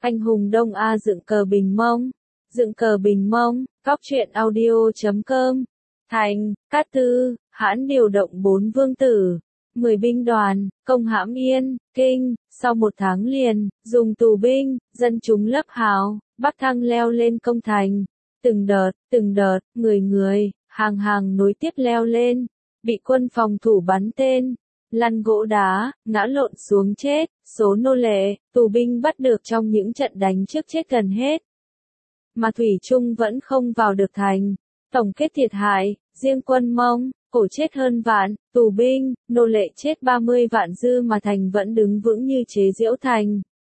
Anh hùng Đông A dựng cờ Bình Mông. Dựng cờ Bình Mông, Cóc truyện audio.com. Thành, Cát Tư, Hãn điều động 4 vương tử, 10 binh đoàn, công hãm Yên, Kinh. Sau 1 tháng liền, dùng tù binh, dân chúng lấp hào, bắc thăng leo lên công thành. Từng đợt, người, hàng nối tiếp leo lên, bị quân phòng thủ bắn tên, lăn gỗ đá, ngã lộn xuống chết, số nô lệ, tù binh bắt được trong những trận đánh trước chết gần hết. Mà Thủy Trung vẫn không vào được thành. Tổng kết thiệt hại, riêng quân Mông, Cổ chết hơn vạn, tù binh, nô lệ chết 30 vạn dư mà thành vẫn đứng vững như chế giễu thành.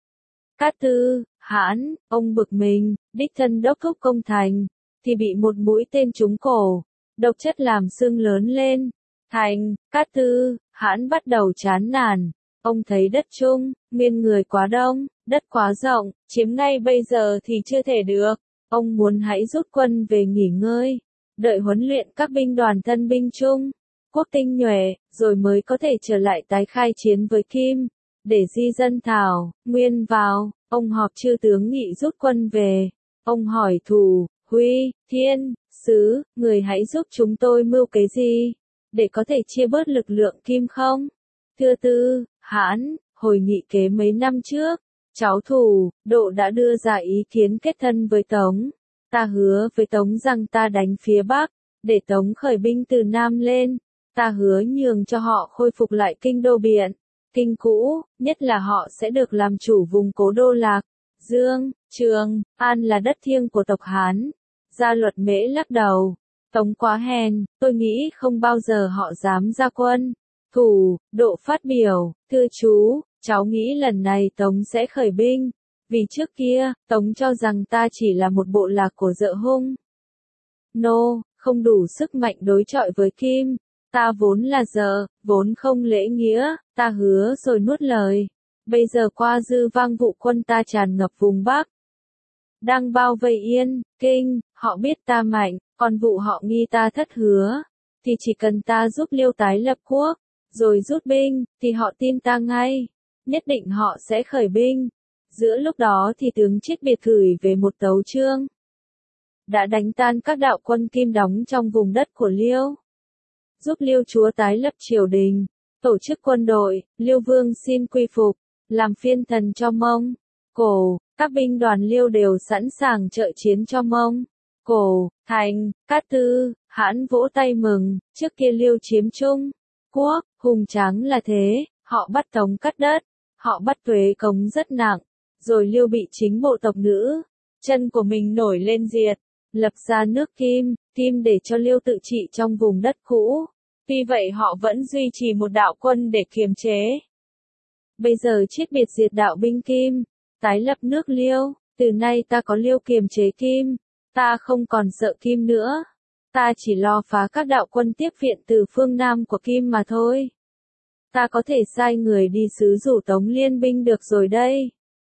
Cát Tư, Hãn, ông bực mình, đích thân đốc thúc công thành, thì bị một mũi tên trúng cổ, độc chất làm xương lớn lên. Thành, Cát Tư, Hãn bắt đầu chán nản, ông thấy đất Trung, Nguyên người quá đông, đất quá rộng, chiếm ngay bây giờ thì chưa thể được. Ông muốn hãy rút quân về nghỉ ngơi, đợi huấn luyện các binh đoàn thân binh Trung Quốc tinh nhuệ, rồi mới có thể trở lại tái khai chiến với Kim, để di dân Thảo, Nguyên vào. Ông họp chư tướng nghị rút quân về. Ông hỏi Thủ, Huy, Thiên, Sứ, người hãy giúp chúng tôi mưu kế gì, để có thể chia bớt lực lượng Kim không? Thưa Tư, Hãn, hồi nghị kế mấy năm trước, cháu Thủ, Độ đã đưa ra ý kiến kết thân với Tống. Ta hứa với Tống rằng ta đánh phía Bắc, để Tống khởi binh từ Nam lên. Ta hứa nhường cho họ khôi phục lại kinh đô Biện, Kinh cũ, nhất là họ sẽ được làm chủ vùng cố đô Lạc, Dương, Trường, An là đất thiêng của tộc Hán. Gia Luật Mễ lắc đầu, Tống quá hèn, tôi nghĩ không bao giờ họ dám ra quân. Thủ, Độ phát biểu, thưa chú, cháu nghĩ lần này Tống sẽ khởi binh, vì trước kia, Tống cho rằng ta chỉ là một bộ lạc của Dợ Hung. Không đủ sức mạnh đối chọi với Kim. Ta vốn là Dợ, vốn không lễ nghĩa, ta hứa rồi nuốt lời. Bây giờ qua dư vang vụ quân ta tràn ngập vùng Bắc, đang bao vây Yên, Kinh, họ biết ta mạnh, còn vụ họ nghi ta thất hứa, thì chỉ cần ta giúp Liêu tái lập quốc, rồi rút binh, thì họ tin ta ngay. Nhất định họ sẽ khởi binh. Giữa lúc đó thì tướng Chiết Biệt gửi về một tấu chương, đã đánh tan các đạo quân Kim đóng trong vùng đất của Liêu, giúp Liêu chúa tái lập triều đình, tổ chức quân đội. Liêu vương xin quy phục, làm phiên thần cho Mông, Cổ. Các binh đoàn Liêu đều sẵn sàng trợ chiến cho Mông, Cổ. Thành, Cát Tư, Hãn vỗ tay mừng. Trước kia Liêu chiếm Trung Quốc, hùng tráng là thế. Họ bắt Tống cắt đất, họ bắt thuế cống rất nặng, rồi Liêu bị chính bộ tộc nữ chân của mình nổi lên diệt, lập ra nước Kim, để cho Liêu tự trị trong vùng đất cũ. Tuy vậy họ vẫn duy trì một đạo quân để kiềm chế. Bây giờ Chiết Biệt diệt đạo binh Kim, tái lập nước Liêu. Từ nay ta có Liêu kiềm chế Kim, ta không còn sợ Kim nữa. Ta chỉ lo phá các đạo quân tiếp viện từ phương Nam của Kim mà thôi. Ta có thể sai người đi sứ rủ Tống liên binh được rồi đây.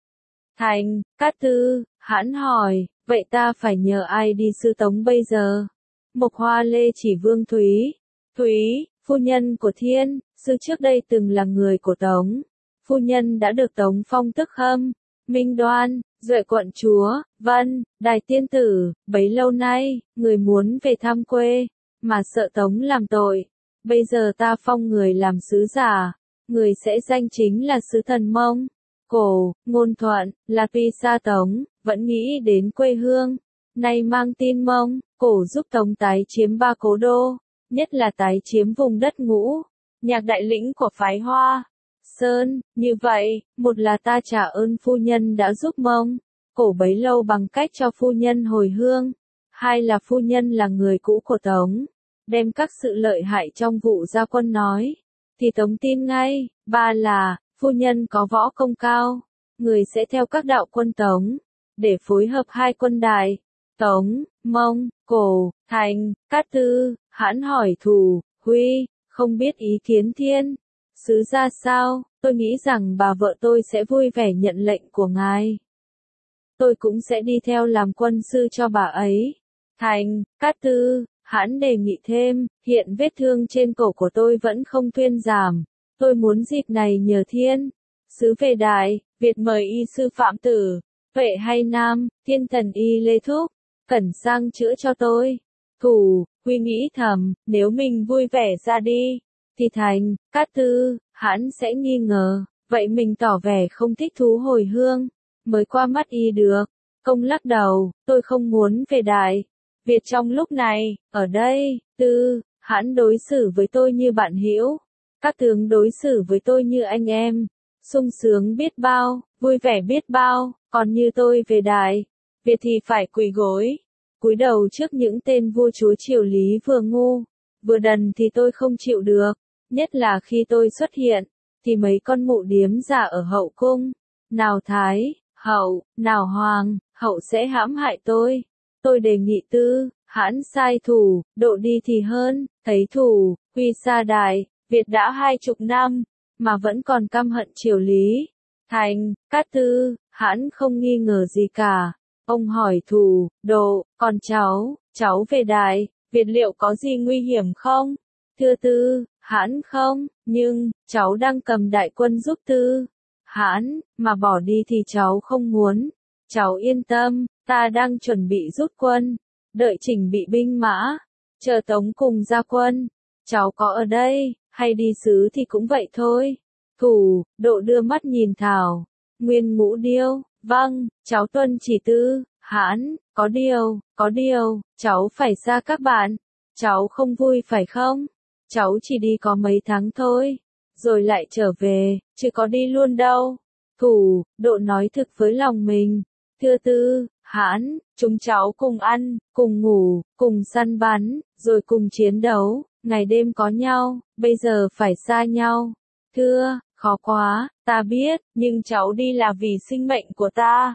Thành, Cát Tư, Hãn hỏi, vậy ta phải nhờ ai đi sứ Tống bây giờ? Mộc Hoa Lê chỉ Vương Thúy, phu nhân của Thiên, sư trước đây từng là người của Tống. Phu nhân đã được Tống phong tước Khâm, Minh Đoan, Duệ quận chúa, Vân, Đài tiên tử. Bấy lâu nay, người muốn về thăm quê, mà sợ Tống làm tội. Bây giờ ta phong người làm sứ giả, người sẽ danh chính là sứ thần Mông, Cổ. Ngôn Thuận, là tuy xa Tống, vẫn nghĩ đến quê hương. Nay mang tin Mông, Cổ giúp Tống tái chiếm 3 cố đô, nhất là tái chiếm vùng đất Ngũ Nhạc đại lĩnh của phái Hoa Sơn. Như vậy, một là ta trả ơn phu nhân đã giúp Mông, Cổ bấy lâu bằng cách cho phu nhân hồi hương. Hai là phu nhân là người cũ của Tống, đem các sự lợi hại trong vụ ra quân nói, thì Tống tin ngay. Ba là, phu nhân có võ công cao, người sẽ theo các đạo quân Tống, để phối hợp hai quân đại, Tống, Mông, Cổ. Thành, Cát Tư, Hãn hỏi Thủ, Huy, không biết ý kiến Thiên sứ ra sao? Tôi nghĩ rằng bà vợ tôi sẽ vui vẻ nhận lệnh của ngài. Tôi cũng sẽ đi theo làm quân sư cho bà ấy. Thành, Cát Tư, Hãn đề nghị thêm, hiện vết thương trên cổ của tôi vẫn không thuyên giảm. Tôi muốn dịp này nhờ Thiên sứ về Đại Việt mời y sư Phạm Tử, Vệ hay nam, thiên thần y Lê Thúc, cẩn sang chữa cho tôi. Thủ, Huy nghĩ thầm, nếu mình vui vẻ ra đi, thì Thành, Cát Tư, Hãn sẽ nghi ngờ, vậy mình tỏ vẻ không thích thú hồi hương, mới qua mắt y được. Công lắc đầu, tôi không muốn về Đại Việt trong lúc này, ở đây. Tư, Hãn đối xử với tôi như bạn hữu, các tướng đối xử với tôi như anh em, sung sướng biết bao, vui vẻ biết bao, còn như tôi về Đại Việt thì phải quỳ gối, cúi đầu trước những tên vua chúa triều Lý vừa ngu, vừa đần thì tôi không chịu được, nhất là khi tôi xuất hiện, thì mấy con mụ điếm giả ở hậu cung, nào Thái, Hậu, nào Hoàng, Hậu sẽ hãm hại tôi. Tôi đề nghị Tư, Hãn sai Thủ, Độ đi thì hơn, thấy Thủ, Huy xa Đại Việt đã 20 năm, mà vẫn còn căm hận triều Lý. Thành, Cát Tư, Hãn không nghi ngờ gì cả. Ông hỏi Thủ, Độ, còn cháu về Đại Việt liệu có gì nguy hiểm không? Thưa Tư, Hãn không, nhưng, cháu đang cầm đại quân giúp Tư. Hãn, mà bỏ đi thì cháu không muốn. Cháu yên tâm, ta đang chuẩn bị rút quân, đợi chỉnh bị binh mã, chờ Tống cùng ra quân. Cháu có ở đây, hay đi sứ thì cũng vậy thôi. Thủ, Độ đưa mắt nhìn Thảo. Nguyên Ngũ điêu, vâng, cháu tuân chỉ Tư. Hãn, có điều, cháu phải xa các bạn. Cháu không vui phải không? Cháu chỉ đi có mấy tháng thôi, rồi lại trở về, chứ có đi luôn đâu. Thủ, Độ nói thực với lòng mình. Thưa Tư, Hãn, chúng cháu cùng ăn, cùng ngủ, cùng săn bắn, rồi cùng chiến đấu, ngày đêm có nhau, bây giờ phải xa nhau. Thưa, khó quá, ta biết, nhưng cháu đi là vì sinh mệnh của ta.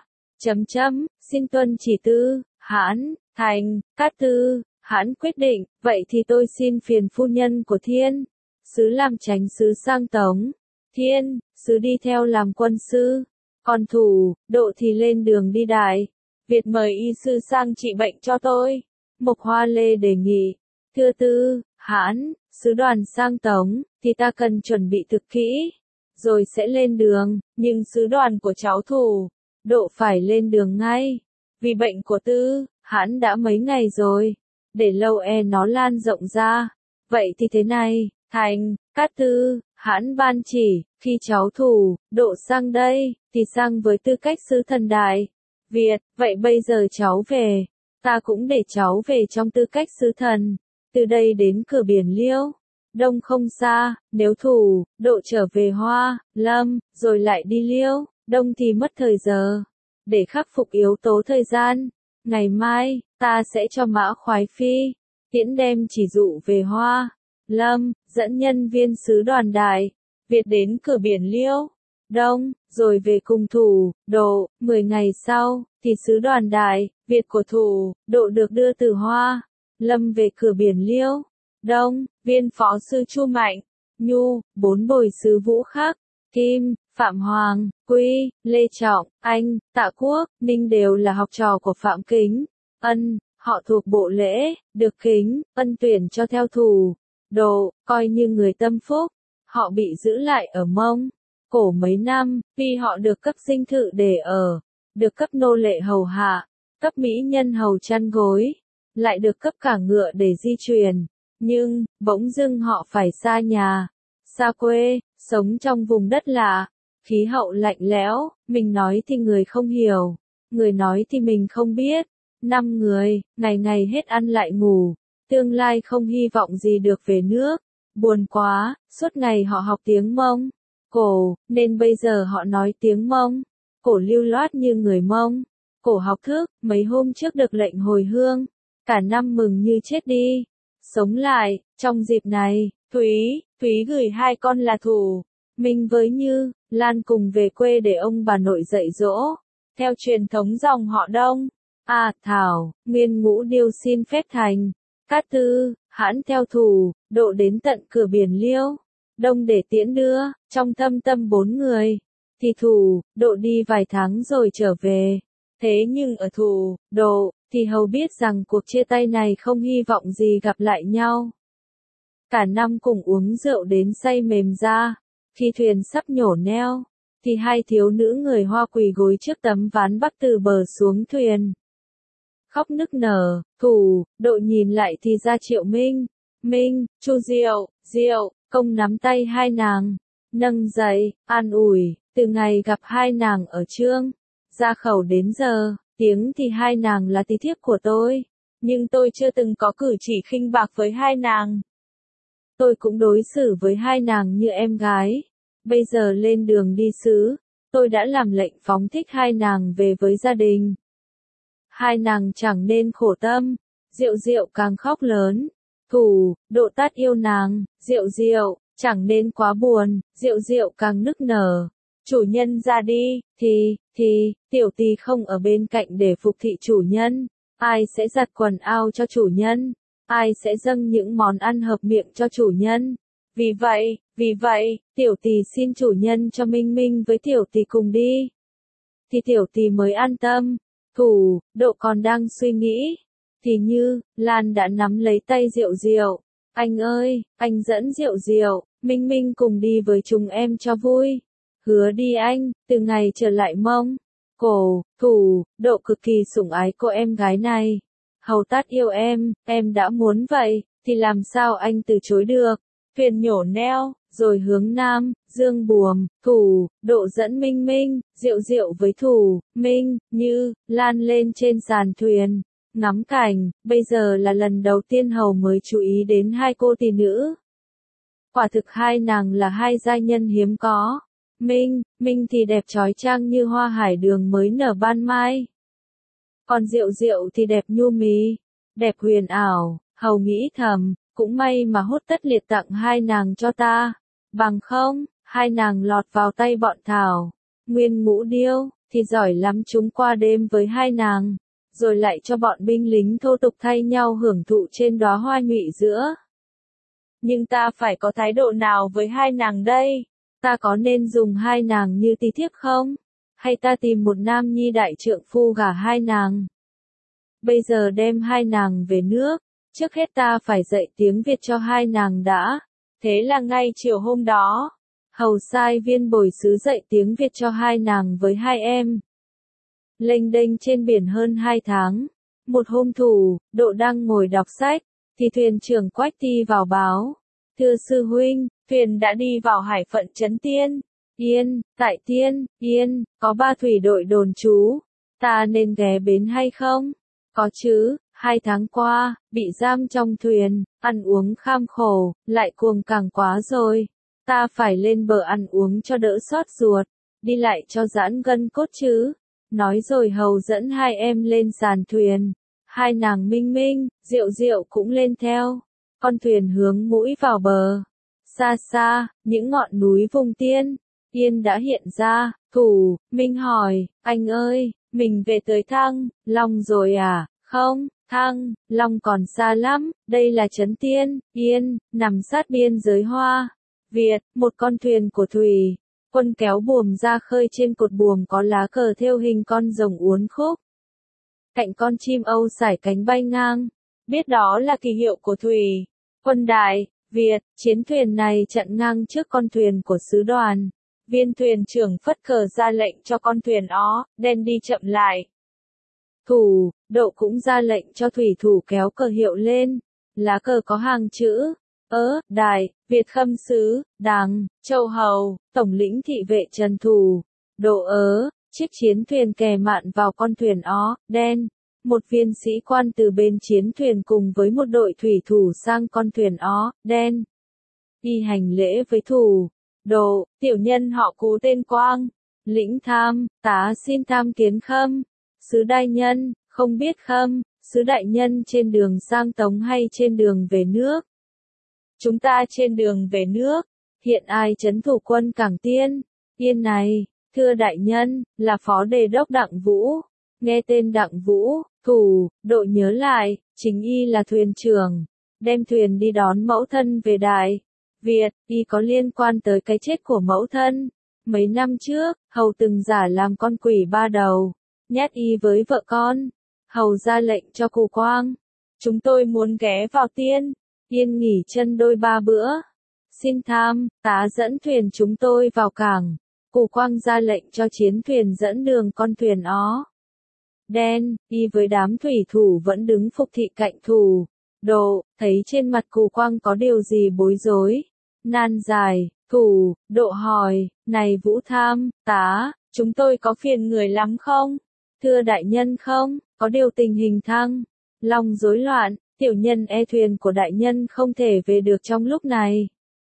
Xin tuân chỉ Tư. Hãn, Thành, Cát Tư. Hãn quyết định, vậy thì tôi xin phiền phu nhân của Thiên sứ làm chánh sứ sang Tống. Thiên sứ đi theo làm quân sư, còn Thủ, Độ thì lên đường đi Đại Việt mời y sư sang trị bệnh cho tôi. Mộc Hoa Lê đề nghị. Thưa Tư, Hãn, sứ đoàn sang Tống, thì ta cần chuẩn bị thực kỹ, rồi sẽ lên đường, nhưng sứ đoàn của cháu Thủ, Độ phải lên đường ngay. Vì bệnh của Tư, Hãn đã mấy ngày rồi, để lâu nó lan rộng ra. Vậy thì thế này, Thành, Cát Tư, Hãn ban chỉ, khi cháu Thủ, Độ sang đây, thì sang với tư cách sứ thần Đại Việt, vậy bây giờ cháu về, ta cũng để cháu về trong tư cách sứ thần, từ đây đến cửa biển Liêu, Đông không xa, nếu Thủ, Độ trở về Hoa, Lâm, rồi lại đi Liêu, Đông thì mất thời giờ. Để khắc phục yếu tố thời gian, ngày mai, ta sẽ cho Mã Khoái Phi tiễn đem chỉ dụ về Hoa, Lâm, dẫn nhân viên sứ đoàn Đại Việt đến cửa biển Liêu, Đông, rồi về cùng Thủ, Độ. 10 ngày sau, thì sứ đoàn Đại Việt của Thủ, Độ được đưa từ Hoa, Lâm về cửa biển Liêu, Đông. Viên phó sư Chu Mạnh, Nhu, 4 bồi sứ Vũ Khắc, Kim, Phạm Hoàng, Quy, Lê Trọng, Anh, Tạ Quốc, Ninh đều là học trò của Phạm Kính, Ân. Họ thuộc bộ lễ, được Kính, Ân tuyển cho theo Thủ, Độ, coi như người tâm phúc. Họ bị giữ lại ở Mông Cổ mấy năm, vì họ được cấp dinh thự để ở, được cấp nô lệ hầu hạ, cấp mỹ nhân hầu chăn gối, lại được cấp cả ngựa để di chuyển. Nhưng, bỗng dưng họ phải xa nhà, xa quê, sống trong vùng đất lạ, khí hậu lạnh lẽo, mình nói thì người không hiểu, người nói thì mình không biết. 5 người, ngày ngày hết ăn lại ngủ, tương lai không hy vọng gì được về nước. Buồn quá, suốt ngày họ học tiếng Mông Cổ, nên bây giờ họ nói tiếng Mông Cổ lưu loát như người Mông Cổ học thức, mấy hôm trước được lệnh hồi hương, cả năm mừng như chết đi, sống lại. Trong dịp này, Thúy gửi 2 con là Thủ, Minh với Như, Lan cùng về quê để ông bà nội dạy dỗ, theo truyền thống dòng họ Đông. Thảo, Nguyên Ngũ điêu xin phép Thành, Cát Tư, Hãn theo Thủ, Độ đến tận cửa biển Liêu, Đông để tiễn đưa. Trong thâm tâm 4 người, thì Thủ, Độ đi vài tháng rồi trở về. Thế nhưng ở Thủ, Độ, thì hầu biết rằng cuộc chia tay này không hy vọng gì gặp lại nhau. Cả năm cùng uống rượu đến say mềm ra, khi thuyền sắp nhổ neo, thì hai thiếu nữ người Hoa quỳ gối trước tấm ván bắc từ bờ xuống thuyền. Khóc nức nở, Thủ, Độ nhìn lại thì ra Triệu Minh, Minh, Chu Diệu, Diệu, Công nắm tay hai nàng, nâng dậy, an ủi, từ ngày gặp hai nàng ở Trương Gia Khẩu đến giờ, tiếng thì hai nàng là tí thiếp của tôi, nhưng tôi chưa từng có cử chỉ khinh bạc với hai nàng. Tôi cũng đối xử với hai nàng như em gái. Bây giờ lên đường đi sứ, tôi đã làm lệnh phóng thích hai nàng về với gia đình. Hai nàng chẳng nên khổ tâm. Diệu Diệu càng khóc lớn. Thủ, Độ tát yêu nàng. Diệu Diệu, chẳng nên quá buồn. Diệu Diệu càng nức nở. Chủ nhân ra đi, thì, tiểu tỳ không ở bên cạnh để phục thị chủ nhân. Ai sẽ giặt quần áo cho chủ nhân? Ai sẽ dâng những món ăn hợp miệng cho chủ nhân? Vì vậy, tiểu tỳ xin chủ nhân cho Minh Minh với tiểu tỳ cùng đi. Thì tiểu tỳ mới an tâm. Thủ, Độ còn đang suy nghĩ. Thì như, Lan đã nắm lấy tay Diệu Diệu. Anh ơi, anh dẫn Diệu Diệu, Minh Minh cùng đi với chúng em cho vui. Hứa đi anh, từ ngày trở lại Mông Cổ, Thủ, Độ cực kỳ sủng ái cô em gái này. Hầu tát yêu em đã muốn vậy, thì làm sao anh từ chối được. Thuyền nhổ neo, rồi hướng nam, dương buồm, Thủ, Độ dẫn Minh Minh, Diệu Diệu với Thủ, Minh, Như, Lan lên trên sàn thuyền, ngắm cảnh. Bây giờ là lần đầu tiên Hầu mới chú ý đến hai cô tỷ nữ. Quả thực hai nàng là hai giai nhân hiếm có. Minh thì đẹp chói chang như hoa hải đường mới nở ban mai. Còn Diệu Diệu thì đẹp nhu mì, đẹp huyền ảo. Hầu nghĩ thầm, cũng may mà Hốt Tất Liệt tặng hai nàng cho ta. Bằng không, hai nàng lọt vào tay bọn Thảo Nguyên Ngũ Điêu, thì giỏi lắm chúng qua đêm với hai nàng, rồi lại cho bọn binh lính thô tục thay nhau hưởng thụ trên đóa hoa nhụy giữa. Nhưng ta phải có thái độ nào với hai nàng đây? Ta có nên dùng hai nàng như tí thiếp không? Hay ta tìm một nam nhi đại trượng phu gả hai nàng? Bây giờ đem hai nàng về nước, trước hết ta phải dạy tiếng Việt cho hai nàng đã. Thế là ngay chiều hôm đó, Hầu sai viên bồi sứ dạy tiếng Việt cho hai nàng với hai em. Lênh đênh trên biển hơn 2 tháng, một hôm Thủ, Độ đang ngồi đọc sách, thì thuyền trưởng Quách Ti vào báo. Thưa sư huynh, thuyền đã đi vào hải phận Trấn Tiên. Tại Yên, có 3 thủy đội đồn trú. Ta nên ghé bến hay không? Có chứ, 2 tháng qua, bị giam trong thuyền, ăn uống kham khổ, lại cuồng càng quá rồi. Ta phải lên bờ ăn uống cho đỡ xót ruột, đi lại cho giãn gân cốt chứ. Nói rồi Hầu dẫn hai em lên sàn thuyền. Hai nàng Minh Minh, Diệu Diệu cũng lên theo. Con thuyền hướng mũi vào bờ. Xa xa, những ngọn núi vùng Yên đã hiện ra. Thủ, Minh hỏi, anh ơi, mình về tới Thăng Long rồi à? Không, Thăng Long còn xa lắm, đây là trấn Yên, nằm sát biên giới Hoa Việt. Một con thuyền của thủy quân kéo buồm ra khơi, trên cột buồm có lá cờ thêu hình con rồng uốn khúc. Cạnh con chim âu sải cánh bay ngang. Biết đó là kỳ hiệu của thủy quân Đại Việt. Chiến thuyền này chặn ngang trước con thuyền của sứ đoàn. Viên thuyền trưởng phất cờ ra lệnh cho con thuyền ó đen đi chậm lại. Thủ, Độ cũng ra lệnh cho thủy thủ kéo cờ hiệu lên. Lá cờ có hàng chữ Đại Việt Khâm sứ Đằng Châu Hầu, tổng lĩnh thị vệ Trần Thủ. Độ chiếc chiến thuyền kè mạn vào con thuyền ó đen. Một viên sĩ quan từ bên chiến thuyền cùng với một đội thủy thủ sang con thuyền ó đen. Y hành lễ với Thủ. Độ, tiểu nhân họ Cú tên Quang, lĩnh tham, tá xin tham kiến Khâm sứ đại nhân. Không biết Khâm sứ đại nhân trên đường sang Tống hay trên đường về nước? Chúng ta trên đường về nước. Hiện ai trấn thủ quân cảng Yên này? Thưa đại nhân, là phó đề đốc Đặng Vũ. Nghe tên Đặng Vũ, Thủ, Độ nhớ lại, chính y là thuyền trưởng, đem thuyền đi đón mẫu thân về Đại Việt. Y có liên quan tới cái chết của mẫu thân. Mấy năm trước, Hầu từng giả làm con quỷ 3 đầu, nhét y với vợ con. Hầu ra lệnh cho Cù Quang. Chúng tôi muốn ghé vào Yên nghỉ chân đôi 3 bữa. Xin tham, tá dẫn thuyền chúng tôi vào cảng. Cù Quang ra lệnh cho chiến thuyền dẫn đường con thuyền ó đen, đi với đám thủy thủ vẫn đứng phục thị cạnh thủ. Độ, thấy trên mặt Cù Quang có điều gì bối rối. Nan dài, Độ hỏi, này Vũ Tham, tá, chúng tôi có phiền người lắm không? Thưa đại nhân không, có điều tình hình Thăng Long rối loạn, tiểu nhân e thuyền của đại nhân không thể về được trong lúc này.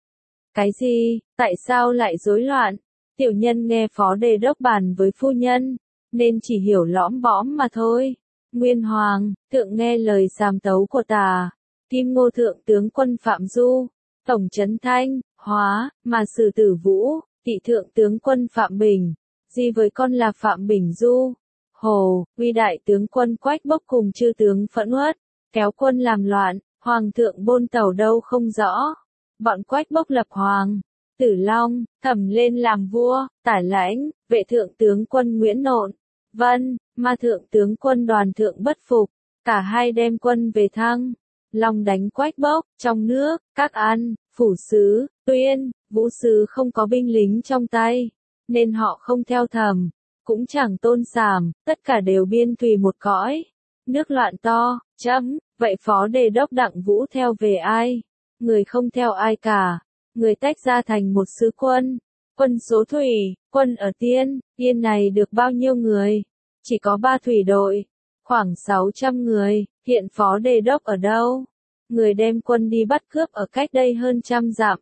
Cái gì, tại sao lại rối loạn? Tiểu nhân nghe phó đề đốc bàn với phu nhân, nên chỉ hiểu lõm bõm mà thôi. Nguyên Hoàng, thượng nghe lời sàm tấu của tà, Kim Ngô thượng tướng quân Phạm Du, tổng trấn Thanh, Hóa, mà sử tử Vũ, kỵ thượng tướng quân Phạm Bình, di với con là Phạm Bình Du. Hồ, uy đại tướng quân Quách Bốc cùng chư tướng Phẫn Uất, kéo quân làm loạn, hoàng thượng bôn tàu đâu không rõ. Bọn Quách Bốc lập hoàng, Tử Long, Thẩm lên làm vua, Tả Lãnh, vệ thượng tướng quân Nguyễn Nộn, Vân, ma thượng tướng quân Đoàn Thượng bất phục, cả hai đem quân về Thăng Long đánh Quách Bốc. Trong nước, các An, Phủ Sứ, Tuyên, Vũ Sứ không có binh lính trong tay, nên họ không theo Thẩm, cũng chẳng tôn sàm, tất cả đều biên tùy một cõi. Nước loạn to, vậy phó đề đốc Đặng Vũ theo về ai? Người không theo ai cả. Người tách ra thành một sứ quân. Quân số thủy, quân ở Yên này được bao nhiêu người? Chỉ có 3 thủy đội, khoảng 600 người. Hiện phó đề đốc ở đâu? Người đem quân đi bắt cướp ở cách đây hơn 100 dặm.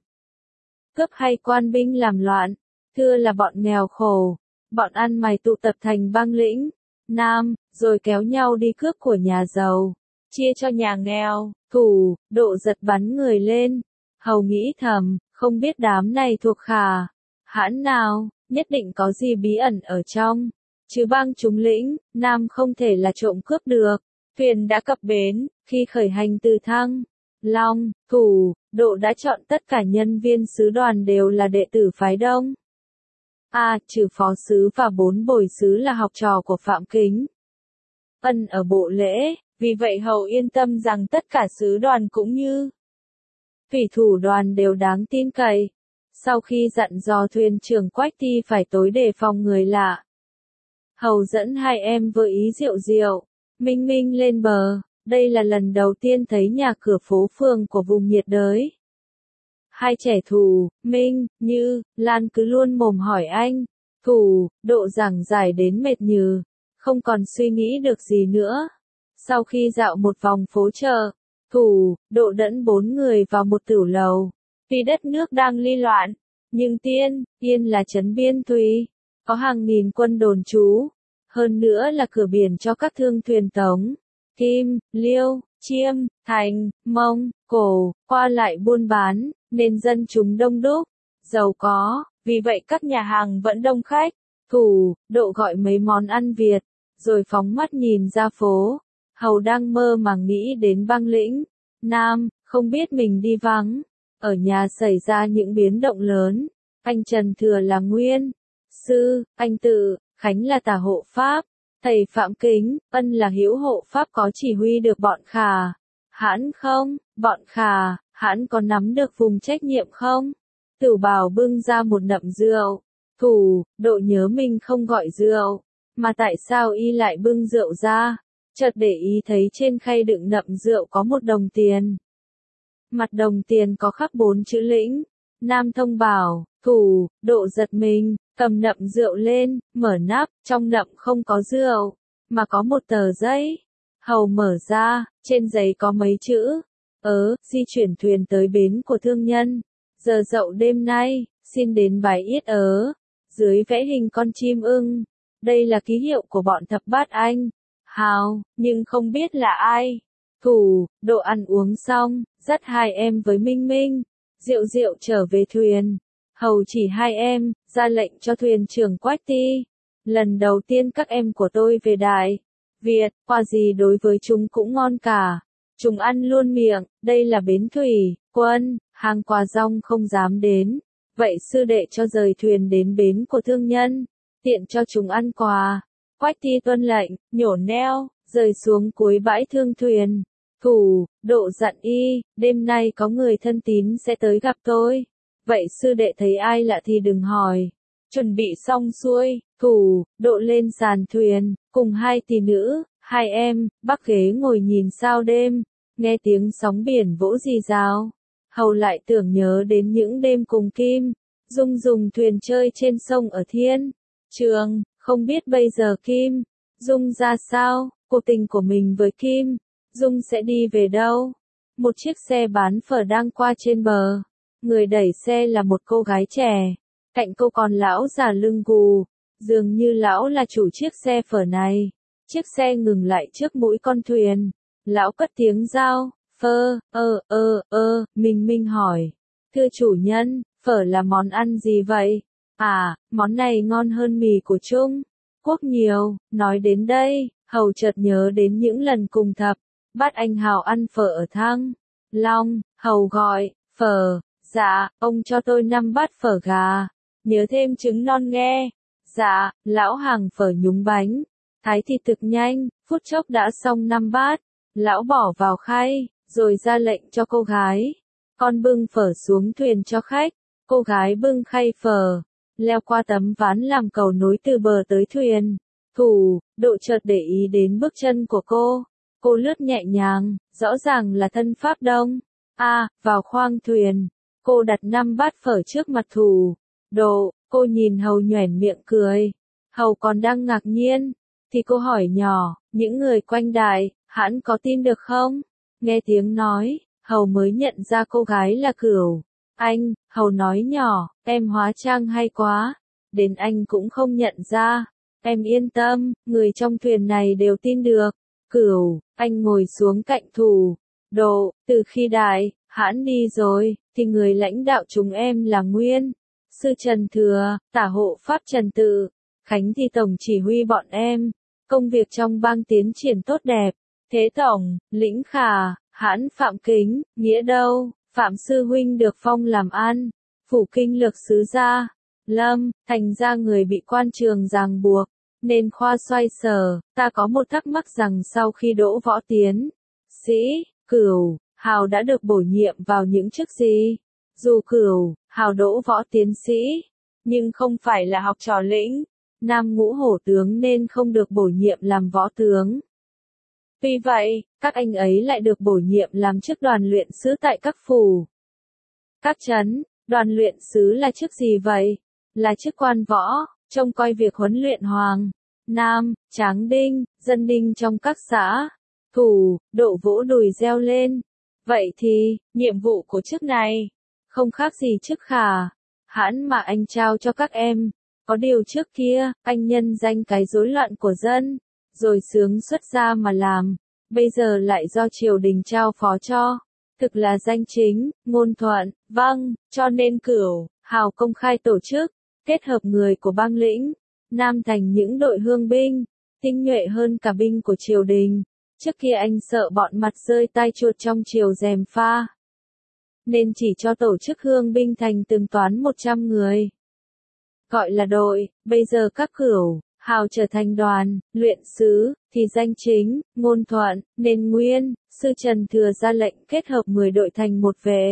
Cướp hay quan binh làm loạn? Thưa là bọn nghèo khổ. Bọn ăn mày tụ tập thành bang lĩnh Nam, rồi kéo nhau đi cướp của nhà giàu, chia cho nhà nghèo. Độ giật bắn người lên. Hầu nghĩ thầm, không biết đám này thuộc Khả hãn nào, nhất định có gì bí ẩn ở trong. Chứ bang chúng lĩnh Nam không thể là trộm cướp được. Thuyền đã cập bến, khi khởi hành từ Thăng Long, Độ đã chọn tất cả nhân viên sứ đoàn đều là đệ tử phái Đông. Trừ phó sứ và 4 bồi sứ là học trò của Phạm Kính Ân ở bộ lễ, vì vậy hầu yên tâm rằng tất cả sứ đoàn cũng như thủy thủ đoàn đều đáng tin cậy. Sau khi dặn dò thuyền trưởng Quách Ti phải tối đề phòng người lạ, hầu dẫn hai em với ý Diệu Diệu, Minh Minh lên bờ. Đây là lần đầu tiên thấy nhà cửa phố phường của vùng nhiệt đới. Hai trẻ thủ, Minh, Như, Lan cứ luôn mồm hỏi anh. Độ giảng giải đến mệt nhừ, không còn suy nghĩ được gì nữa. Sau khi dạo một vòng phố chợ, Độ dẫn 4 người vào một tửu lầu. Vì đất nước đang ly loạn, nhưng Yên là trấn biên thùy, có hàng nghìn quân đồn trú. Hơn nữa là cửa biển cho các thương thuyền Tống, Kim, Liêu, Chiêm, Thành, Mông, Cổ, qua lại buôn bán, nên dân chúng đông đúc, giàu có, vì vậy các nhà hàng vẫn đông khách. Độ gọi mấy món ăn Việt, rồi phóng mắt nhìn ra phố. Hầu đang mơ màng nghĩ đến bang lĩnh Nam, không biết mình đi vắng. Ở nhà xảy ra những biến động lớn. Anh Trần Thừa là nguyên sư, anh Tự, Khánh là tả hộ pháp. Thầy Phạm Kính Ân là hữu hộ pháp có chỉ huy được bọn Khả hãn không? Bọn Khả hãn có nắm được vùng trách nhiệm không? Tửu Bảo bưng ra một nậm rượu. Độ nhớ mình không gọi rượu, mà tại sao y lại bưng rượu ra? Chợt để ý thấy trên khay đựng nậm rượu có một đồng tiền. Mặt đồng tiền có khắc 4 chữ lĩnh Nam thông bảo. Độ giật mình, cầm nậm rượu lên, mở nắp, trong nậm không có rượu, mà có một tờ giấy. Hầu mở ra, trên giấy có mấy chữ. Di chuyển thuyền tới bến của thương nhân. Giờ dậu đêm nay, xin đến bái yết dưới vẽ hình con chim ưng. Đây là ký hiệu của bọn Thập Bát Anh. Hào, nhưng không biết là ai. Độ ăn uống xong, dắt hai em với Minh Minh, Diệu Diệu trở về thuyền. Hầu chỉ hai em, ra lệnh cho thuyền trưởng Quách Ti. Lần đầu tiên các em của tôi về Đại Việt, quà gì đối với chúng cũng ngon cả. Chúng ăn luôn miệng, đây là bến thủy, quân, hàng quà rong không dám đến. Vậy sư đệ cho rời thuyền đến bến của thương nhân, tiện cho chúng ăn quà. Quách Ti tuân lệnh, nhổ neo, rời xuống cuối bãi thương thuyền. Độ dặn y, đêm nay có người thân tín sẽ tới gặp tôi. Vậy sư đệ thấy ai lạ thì đừng hỏi. Chuẩn bị xong xuôi, Thủ, Độ lên sàn thuyền, cùng hai tỷ nữ, hai em, bắc ghế ngồi nhìn sao đêm, nghe tiếng sóng biển vỗ rì rào. Hầu lại tưởng nhớ đến những đêm cùng Kim Dung dùng thuyền chơi trên sông ở Thiên Trường, không biết bây giờ Kim Dung ra sao, cuộc tình của mình với Kim Dung sẽ đi về đâu. Một chiếc xe bán phở đang qua trên bờ, người đẩy xe là một cô gái trẻ, cạnh cô còn lão già lưng gù, dường như lão là chủ chiếc xe phở này. Chiếc xe ngừng lại trước mũi con thuyền, lão cất tiếng giao, phơ, Minh hỏi, thưa chủ nhân, phở là món ăn gì vậy? À, món này ngon hơn mì của Trung Quốc nhiều. Nói đến đây, Hầu chợt nhớ đến những lần cùng Thập Bát Anh Hào ăn phở ở Thăng Long. Hầu gọi, phở, dạ, ông cho tôi 5 bát phở gà, nhớ thêm trứng non nghe. Dạ, lão hàng phở nhúng bánh, thái thịt thực nhanh, phút chốc đã xong 5 bát. Lão bỏ vào khay, rồi ra lệnh cho cô gái, con bưng phở xuống thuyền cho khách. Cô gái bưng khay phở, leo qua tấm ván làm cầu nối từ bờ tới thuyền. Thủ, Độ chợt để ý đến bước chân của cô. Cô lướt nhẹ nhàng, rõ ràng là thân Pháp Đông. Vào khoang thuyền, cô đặt 5 bát phở trước mặt Thủ, Độ. Cô nhìn Hầu nhoẻn miệng cười. Hầu còn đang ngạc nhiên, thì cô hỏi nhỏ, những người quanh đài, hãn có tin được không? Nghe tiếng nói, Hầu mới nhận ra cô gái là Cửu Anh. Hầu nói nhỏ, em hóa trang hay quá, đến anh cũng không nhận ra. Em yên tâm, người trong thuyền này đều tin được. Cửu Anh ngồi xuống cạnh Thủ, Độ, từ khi đại hãn đi rồi, thì người lãnh đạo chúng em là Nguyên Sư Trần Thừa, Tả Hộ Pháp Trần Tự, Khánh thì tổng chỉ huy bọn em. Công việc trong bang tiến triển tốt đẹp. Thế tổng, Lĩnh Khả, hãn Phạm Kính, nghĩa đâu? Phạm Sư Huynh được phong làm An Phủ Kinh Lược Sứ gia, Lâm, thành ra người bị quan trường ràng buộc, nên khoa xoay sở. Ta có một thắc mắc rằng sau khi đỗ võ tiến sĩ, Cửu Hào đã được bổ nhiệm vào những chức gì? Dù Cửu Hào đỗ võ tiến sĩ, nhưng không phải là học trò Lĩnh Nam Ngũ Hổ tướng nên không được bổ nhiệm làm võ tướng. Tuy vậy, các anh ấy lại được bổ nhiệm làm chức đoàn luyện sứ tại các phủ, các trấn. Đoàn luyện sứ là chức gì vậy? Là chức quan võ, trông coi việc huấn luyện hoàng, nam, tráng đinh, dân đinh trong các xã. Thủ, Độ vỗ đùi reo lên. Vậy thì, nhiệm vụ của chức này, không khác gì chức Khả hãn mà anh trao cho các em. Có điều trước kia, anh nhân danh cái rối loạn của dân, rồi sướng xuất gia mà làm, bây giờ lại do triều đình trao phó cho. Thực là danh chính, ngôn thuận, vâng, cho nên Cửu Hào công khai tổ chức, kết hợp người của bang Lĩnh Nam thành những đội hương binh, tinh nhuệ hơn cả binh của triều đình. Trước kia anh sợ bọn mặt rơi tai chuột trong triều gièm pha, nên chỉ cho tổ chức hương binh thành từng toán 100 người, gọi là đội. Bây giờ các Cửu Hào trở thành đoàn luyện sứ, thì danh chính, ngôn thuận, nên Nguyên Sư Trần Thừa ra lệnh kết hợp 10 đội thành một vệ.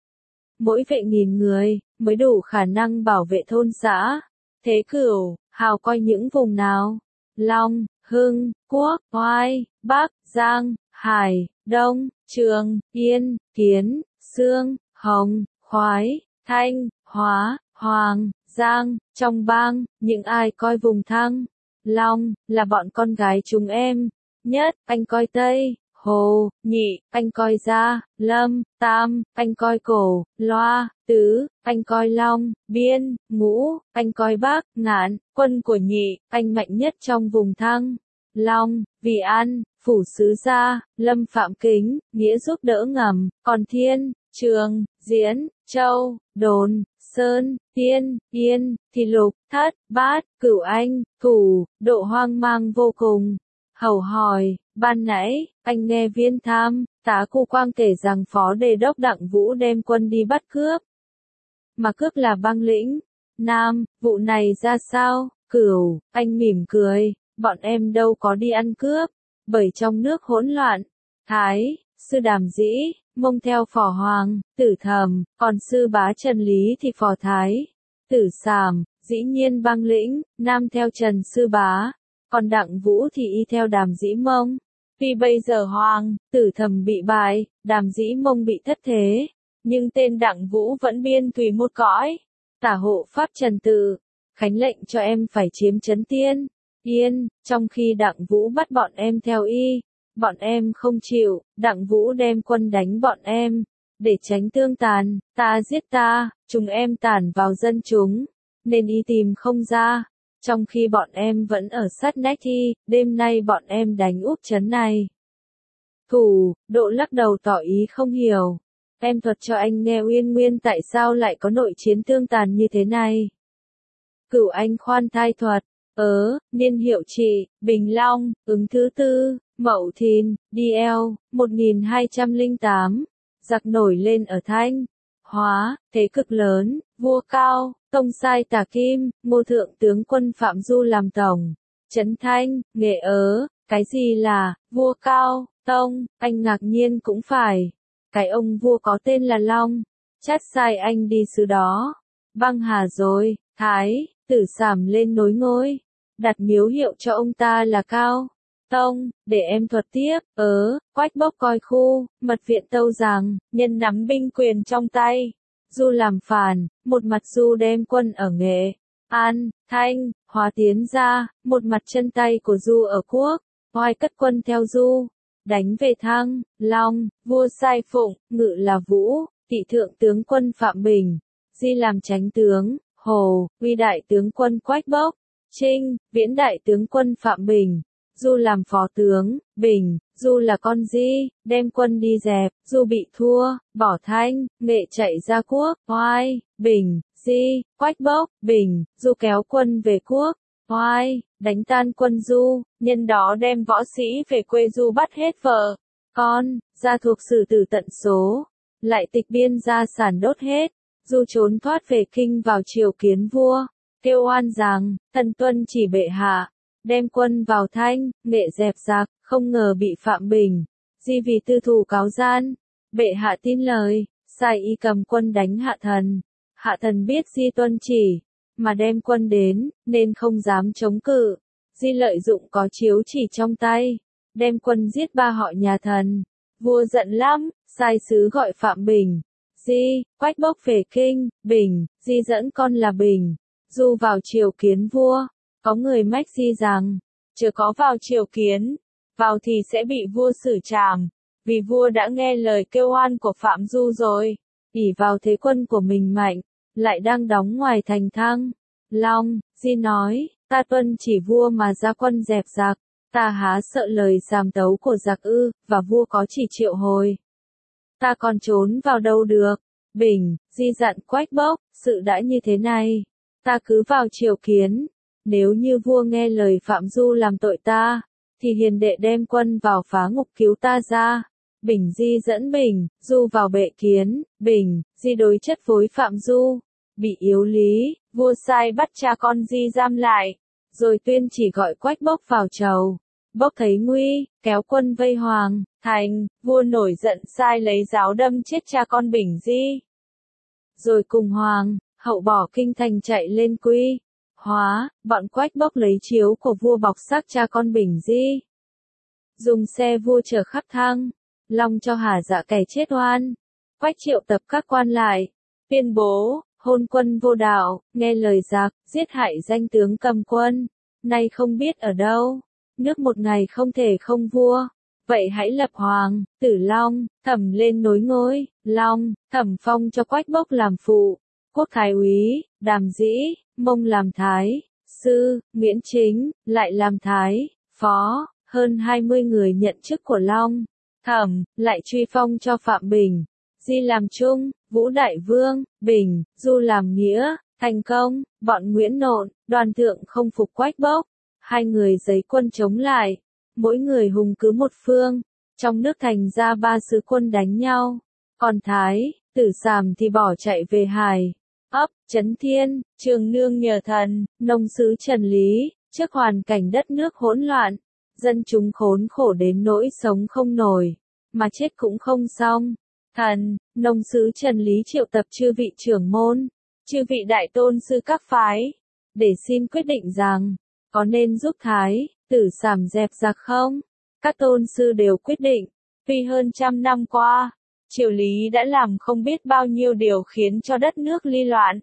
Mỗi vệ 1000 người, mới đủ khả năng bảo vệ thôn xã. Thế Cửu Hào coi những vùng nào? Long, Hưng, Quốc, Oai, Bắc, Giang, Hải, Đông, Trường, Yên, Kiến, Xương, Hồng, Khoái, Thanh, Hóa, Hoàng, Giang. Trong bang, những ai coi vùng Thăng Long là bọn con gái chúng em. Nhất, anh coi Tây Hồ. Nhị, anh coi Gia Lâm. Tam, anh coi Cổ Loa. Tứ, anh coi Long Biên. Ngũ, anh coi Bắc Ngạn. Quân của Nhị, anh mạnh nhất trong vùng Thăng Long, vì An Phủ Sứ Gia Lâm Phạm Kính, nghĩa giúp đỡ ngầm. Còn Thiên Trường, Diễn, Châu, Đồn, Sơn, Tiên, Yên, thì Lục, Thất, Bát, Cửu Anh, Thủ, Độ hoang mang vô cùng. Hầu hỏi, ban nãy, anh nghe Viên Tham, tá Cu Quang kể rằng Phó Đề đốc Đặng Vũ đem quân đi bắt cướp. Mà cướp là bang Lĩnh Nam, vụ này ra sao? Cửu Anh mỉm cười, bọn em đâu có đi ăn cướp, bởi trong nước hỗn loạn. Thái Sư Đàm Dĩ, Mông theo Phò Hoàng Tử Thầm, còn Sư Bá Trần Lý thì phò Thái Tử Sàm, Dĩ nhiên băng lĩnh, nam theo Trần Sư Bá, còn Đặng Vũ thì y theo Đàm Dĩ Mông. Tuy bây giờ Hoàng Tử Thầm bị bại, Đàm Dĩ Mông bị thất thế, nhưng tên Đặng Vũ vẫn biên tùy một cõi. Tả hộ pháp Trần Tự, khánh lệnh cho em phải chiếm Trấn Tiên, Yên, trong khi Đặng Vũ bắt bọn em theo y. Bọn em không chịu, Đặng Vũ đem quân đánh bọn em. Để tránh tương tàn, ta giết ta, chúng em tản vào dân chúng, nên y tìm không ra. Trong khi bọn em vẫn ở sát nách thi, đêm nay bọn em đánh úp trấn này. Thủ, Độ lắc đầu tỏ ý không hiểu. Em thuật cho anh nghe Uyên Nguyên tại sao lại có nội chiến tương tàn như thế này. Cửu Anh khoan thai thuật, niên hiệu trị, Bình Long, ứng thứ tư, Mậu Thìn, DL, 1208. Giặc nổi lên ở Thanh Hóa, thế cực lớn, vua Cao Tông sai Tả Kim, Ngô thượng tướng quân Phạm Du làm tổng. Trấn Thanh, Nghệ cái gì là vua Cao Tông? Anh ngạc nhiên cũng phải. Cái ông vua có tên là Long, chát sai anh đi xứ đó. Băng hà rồi, Thái Tử Sảm lên nối ngôi, đặt miếu hiệu cho ông ta là Cao Tông. Để em thuật tiếp. Quách Bốc coi khu, mật viện tâu rằng, nhân nắm binh quyền trong tay. Du làm phản, một mặt Du đem quân ở Nghệ An, Thanh Hóa tiến ra, một mặt chân tay của Du ở Quốc Oai cất quân theo Du, đánh về Thăng Long. Vua sai Phụng Ngự là Vũ, Tỵ thượng tướng quân Phạm Bình, Di làm chánh tướng, Hồ Uy đại tướng quân Quách Bốc, Trinh Viễn đại tướng quân Phạm Bình, Du làm phó tướng. Bình, Du là con Di, đem quân đi dẹp. Du bị thua, bỏ Thanh, Nghệ chạy ra Quốc Oai. Bình, Di, Quách Bốc, Bình, Du kéo quân về Quốc Oai, đánh tan quân Du. Nhân đó đem võ sĩ về quê Du bắt hết vợ con, gia thuộc xử tử tận số, lại tịch biên gia sản đốt hết. Du trốn thoát về kinh vào triều kiến vua, kêu oan rằng, thần tuân chỉ bệ hạ, đem quân vào Thanh, Nghệ dẹp giặc, không ngờ bị Phạm Bình, Di vì tư thù cáo gian. Bệ hạ tin lời, sai y cầm quân đánh Hạ Thần. Hạ Thần biết Di tuân chỉ, mà đem quân đến, nên không dám chống cự. Di lợi dụng có chiếu chỉ trong tay, đem quân giết ba họ nhà Thần. Vua giận lắm, sai sứ gọi Phạm Bình, Di, Quách Bốc về kinh. Bình, Di dẫn con là Bình, Du vào triều kiến vua. Có người mách Di rằng, chớ có vào triều kiến, vào thì sẽ bị vua xử trảm, vì vua đã nghe lời kêu oan của Phạm Du rồi. Ỷ vào thế quân của mình mạnh, lại đang đóng ngoài thành Thăng Long. Di nói, ta tuân chỉ vua mà ra quân dẹp giặc, ta há sợ lời sàm tấu của giặc ư? Và vua có chỉ triệu hồi, ta còn trốn vào đâu được. Bình, Di dặn Quách Bốc, sự đã như thế này, ta cứ vào triều kiến. Nếu như vua nghe lời Phạm Du làm tội ta, thì hiền đệ đem quân vào phá ngục cứu ta ra. Bình, Di dẫn Bình, Du vào bệ kiến. Bình, Di đối chất với Phạm Du, bị yếu lý, vua sai bắt cha con Di giam lại, rồi tuyên chỉ gọi Quách Bốc vào chầu. Bốc thấy nguy, kéo quân vây Hoàng thành. Vua nổi giận sai lấy giáo đâm chết cha con Bình Di, rồi cùng Hoàng hậu bỏ kinh thành chạy lên Quy Hóa. Bọn Quách Bốc lấy chiếu của vua bọc xác cha con Bình Di, dùng xe vua chở khắp Thăng Long cho hả dạ kẻ chết oan. Quách triệu tập các quan lại, tuyên bố hôn quân vô đạo, nghe lời giặc, giết hại danh tướng cầm quân, nay không biết ở đâu. Nước một ngày không thể không vua, vậy hãy lập Hoàng tử Long Thẩm lên nối ngôi. Long Thẩm phong cho Quách Bốc làm phụ quốc thái úy, Đàm Dĩ Mông làm thái sư, Miễn Chính lại làm thái phó. Hơn 20 người nhận chức của Long Thẩm, lại truy phong cho Phạm Bình, Di làm trung, Vũ đại vương. Bình, Du làm nghĩa. Thành công, bọn Nguyễn Nộn, Đoàn Thượng không phục Quách Bốc, hai người giấy quân chống lại, mỗi người hùng cứ một phương. Trong nước thành ra 3 sứ quân đánh nhau, còn Thái Tử Sảm thì bỏ chạy về Hải ấp Trấn Thiên. Trường nương nhờ thần nông sứ Trần Lý, trước hoàn cảnh đất nước hỗn loạn, dân chúng khốn khổ đến nỗi sống không nổi, mà chết cũng không xong. Thần nông sứ Trần Lý triệu tập chư vị trưởng môn, chư vị đại tôn sư các phái, để xin quyết định rằng, có nên giúp Thái Tử Sảm dẹp giặc không? Các tôn sư đều quyết định, tuy hơn 100 năm qua, triều Lý đã làm không biết bao nhiêu điều khiến cho đất nước ly loạn.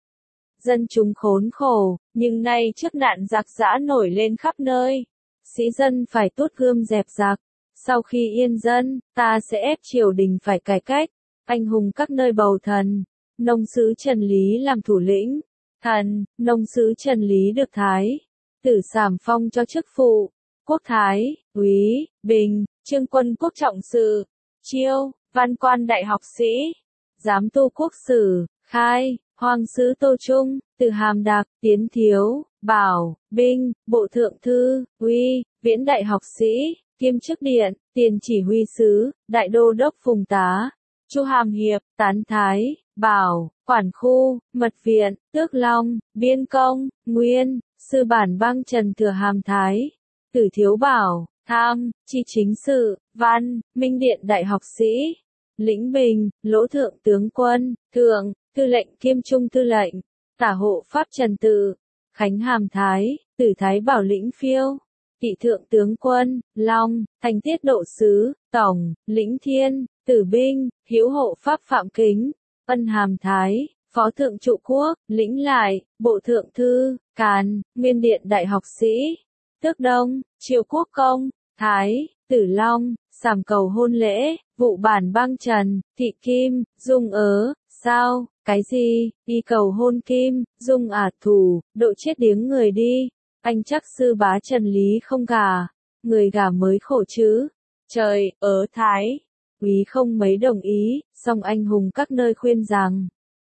Dân chúng khốn khổ, nhưng nay trước nạn giặc giã nổi lên khắp nơi, sĩ dân phải tuốt gươm dẹp giặc. Sau khi yên dân, ta sẽ ép triều đình phải cải cách, anh hùng các nơi bầu thần. Nông sứ Trần Lý làm thủ lĩnh. Nông sứ Trần Lý được Thái Tử Sảm phong cho chức phụ, quốc thái, úy, bình, trương quân quốc trọng sự, chiêu, văn quan đại học sĩ, giám tu quốc sử, khai, hoàng sứ Tô Trung, từ hàm đạc, tiến thiếu, bảo, binh, bộ thượng thư, uy, viễn đại học sĩ, kiêm chức điện, tiền chỉ huy sứ, đại đô đốc phùng tá, chu hàm hiệp, tán thái, bảo, quản khu, mật viện, tước long, biên công, nguyên, sư bản bang Trần Thừa Hàm Thái, Tử Thiếu Bảo, tham, chi chính sự, văn, minh điện đại học sĩ, lĩnh bình, lỗ thượng tướng quân, thượng, tư lệnh kiêm trung tư lệnh, tả hộ pháp Trần Tự, Khánh Hàm Thái, Tử Thái Bảo lĩnh phiêu, kỵ thượng tướng quân, long, thành tiết độ sứ, tổng, lĩnh thiên, tử binh, hữu hộ pháp Phạm Kính, ân Hàm Thái, phó thượng trụ quốc, lĩnh lại, bộ thượng thư, càn, nguyên điện đại học sĩ, tước đông, triều quốc công, thái, tử long, sảm cầu hôn lễ, vụ bản bang Trần, thị kim, dung sao, cái gì, y cầu hôn kim, dung thủ, độ chết điếng người đi, anh chắc sư bá Trần Lý không gả, người gả mới khổ chứ, trời, thái, úy không mấy đồng ý, song anh hùng các nơi khuyên rằng,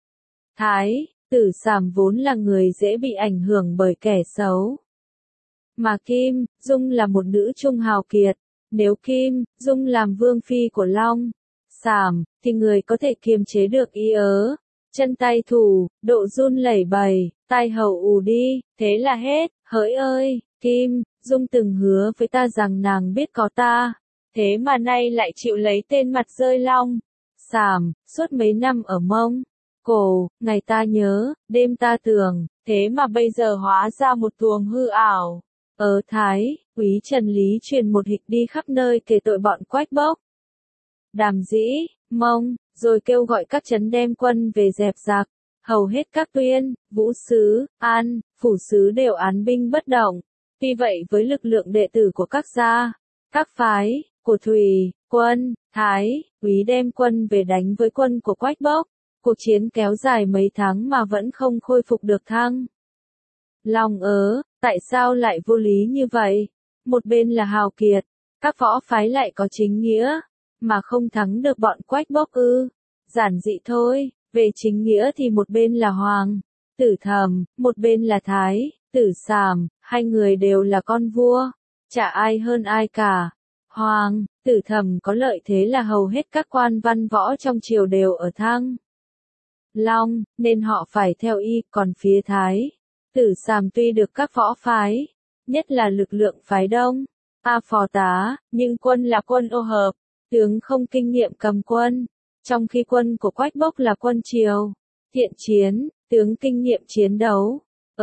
Thái Tử Sảm vốn là người dễ bị ảnh hưởng bởi kẻ xấu. Mà Kim Dung là một nữ trung hào kiệt, nếu Kim Dung làm vương phi của Long Sảm, thì người có thể kiềm chế được ý chân tay thủ, độ run lẩy bẩy, tai hậu ù đi, thế là hết, hỡi ơi, Kim Dung từng hứa với ta rằng nàng biết có ta, thế mà nay lại chịu lấy tên mặt rơi Long Sảm, suốt mấy năm ở Mông Cổ, ngày ta nhớ, đêm ta tưởng, thế mà bây giờ hóa ra một tuồng hư ảo. Thái, úy Trần Lý truyền một hịch đi khắp nơi kể tội bọn Quách Bốc, Đàm Dĩ, Mông, rồi kêu gọi các trấn đem quân về dẹp giặc. Hầu hết các tuyên, vũ sứ, an, phủ sứ đều án binh bất động. Tuy vậy với lực lượng đệ tử của các gia, các phái, của Thủy, quân, Thái, úy đem quân về đánh với quân của Quách Bốc. Cuộc chiến kéo dài mấy tháng mà vẫn không khôi phục được Thăng Long tại sao lại vô lý như vậy? Một bên là hào kiệt, các võ phái lại có chính nghĩa, mà không thắng được bọn Quách Bốc ư? Giản dị thôi, về chính nghĩa thì một bên là Hoàng Tử Thầm, một bên là Thái Tử Sảm, hai người đều là con vua, chả ai hơn ai cả. Hoàng Tử Thầm có lợi thế là hầu hết các quan văn võ trong triều đều ở Thăng Long, nên họ phải theo y, còn phía Thái Tử Sảm tuy được các võ phái, nhất là lực lượng phái đông, phò tá, nhưng quân là quân ô hợp, tướng không kinh nghiệm cầm quân, trong khi quân của Quách Bốc là quân triều, thiện chiến, tướng kinh nghiệm chiến đấu.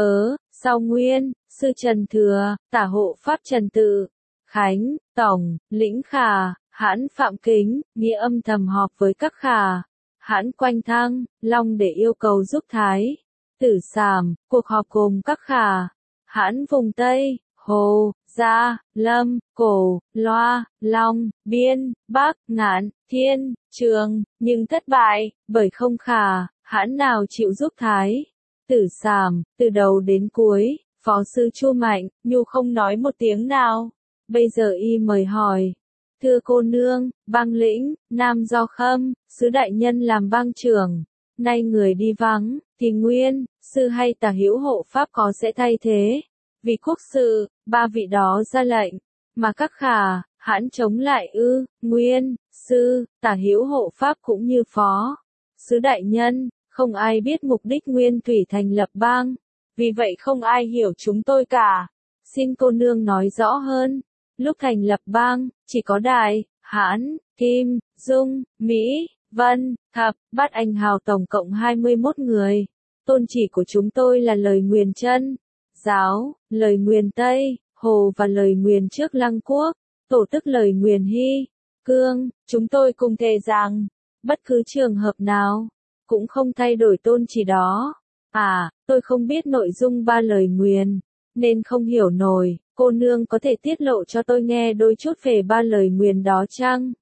Sau Nguyên, sư Trần Thừa, tả hộ pháp Trần Tự, Khánh, tổng, lĩnh Khả, hãn Phạm Kính, nghĩa âm thầm họp với các Khả, hãn quanh Thăng Long để yêu cầu giúp Thái Tử Sảm. Cuộc họp gồm các Khả, hãn vùng Tây, Hồ, Gia, Lâm, Cổ, Loa, Long, Biên, Bắc, Ngạn, Thiên, Trường, nhưng thất bại, bởi không Khả, hãn nào chịu giúp Thái Tử Sảm. Từ đầu đến cuối, phó sư Chu Mạnh Nhu không nói một tiếng nào. Bây giờ y mời hỏi, thưa cô nương, bang lĩnh, Nam Do Khâm, sứ đại nhân làm bang trưởng, nay người đi vắng, thì Nguyên, sư hay tả hữu hộ pháp có sẽ thay thế. Vì quốc sự, ba vị đó ra lệnh, mà các Khả, hãn chống lại ư? Nguyên, sư, tả hữu hộ pháp cũng như phó sứ đại nhân, không ai biết mục đích Nguyên Thủy thành lập bang, vì vậy không ai hiểu chúng tôi cả. Xin cô nương nói rõ hơn. Lúc thành lập bang, chỉ có Đại, Hãn, Kim, Dung, Mỹ, Vân, Thập, Bát Anh Hào tổng cộng 21 người. tôn chỉ của chúng tôi là lời nguyền chân, giáo, lời nguyền Tây, Hồ và lời nguyền trước Lăng Quốc, tổ tức lời nguyền Hy, Cương, chúng tôi cùng thề rằng, bất cứ trường hợp nào, cũng không thay đổi tôn chỉ đó. À, tôi không biết nội dung ba lời nguyền, nên không hiểu nổi, cô nương có thể tiết lộ cho tôi nghe đôi chút về ba lời nguyền đó chăng?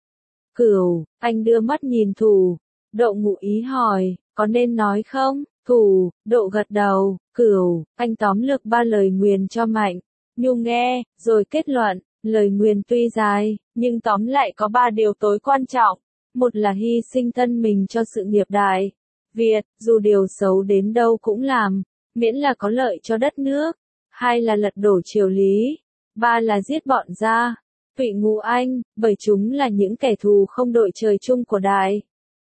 Cửu, anh đưa mắt nhìn Thủ, Độ ngụ ý hỏi, có nên nói không? Thủ, Độ gật đầu, Cửu, anh tóm lược ba lời nguyền cho Mạnh, Nhu nghe, rồi kết luận, lời nguyền tuy dài, nhưng tóm lại có ba điều tối quan trọng. Một là hy sinh thân mình cho sự nghiệp Đại Việt, dù điều xấu đến đâu cũng làm, miễn là có lợi cho đất nước. Hai là lật đổ triều Lý. Ba là giết bọn Gia, Thụy Ngũ Anh, bởi chúng là những kẻ thù không đội trời chung của Đại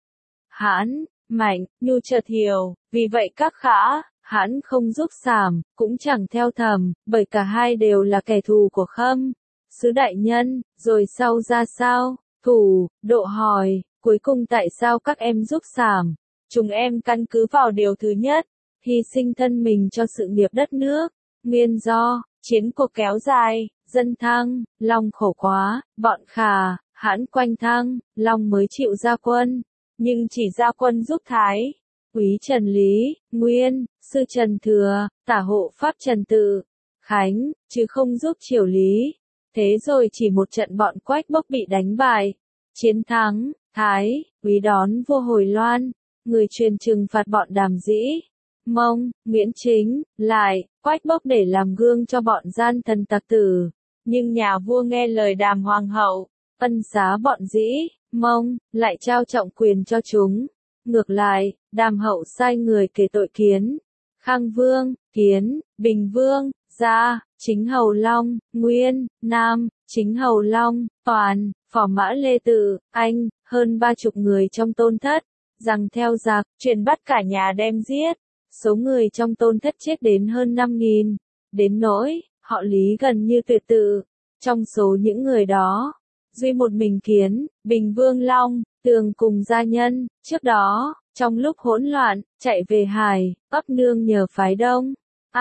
Hãn. Mạnh, Nhu chợt hiểu, vì vậy các khả, Hãn không giúp Sảm, cũng chẳng theo Thẩm, bởi cả hai đều là kẻ thù của Khâm sứ đại nhân. Rồi sau ra sao? Thủ, Độ hỏi, cuối cùng tại sao các em giúp Sảm? Chúng em căn cứ vào điều thứ nhất, hy sinh thân mình cho sự nghiệp đất nước. Nguyên do, chiến cuộc kéo dài, dân Thăng, Long khổ quá, bọn Khả, Hãn quanh Thăng, Long mới chịu ra quân. Nhưng chỉ ra quân giúp Thái úy Trần Lý, Nguyên, sư Trần Thừa, tả hộ pháp Trần Tự, Khánh, chứ không giúp triều Lý. Thế rồi chỉ một trận bọn Quách Bốc bị đánh bại. Chiến thắng, Thái úy đón vua Hồi Loan, người truyền trừng phạt bọn Đàm Dĩ, Mông, Nguyễn Chính, lại, Quách Bốc để làm gương cho bọn gian thần tặc tử. Nhưng nhà vua nghe lời Đàm Hoàng hậu, ân xá bọn Dĩ, Mông, lại trao trọng quyền cho chúng. Ngược lại, Đàm hậu sai người kể tội Kiến, Khang Vương, Kiến, Bình Vương, Gia, Chính Hầu Long, Nguyên, Nam, Chính Hầu Long, Toàn, Phò Mã Lê Tự, Anh, hơn 30 người trong Tôn Thất, rằng theo giặc, truyền bắt cả nhà đem giết. Số người trong Tôn Thất chết đến hơn 5.000, đến nỗi, họ Lý gần như tuyệt tự. Trong số những người đó, duy một mình Kiến, Bình Vương Long, Tường cùng gia nhân, trước đó, trong lúc hỗn loạn, chạy về Hải, Bắc nương nhờ phái Đông,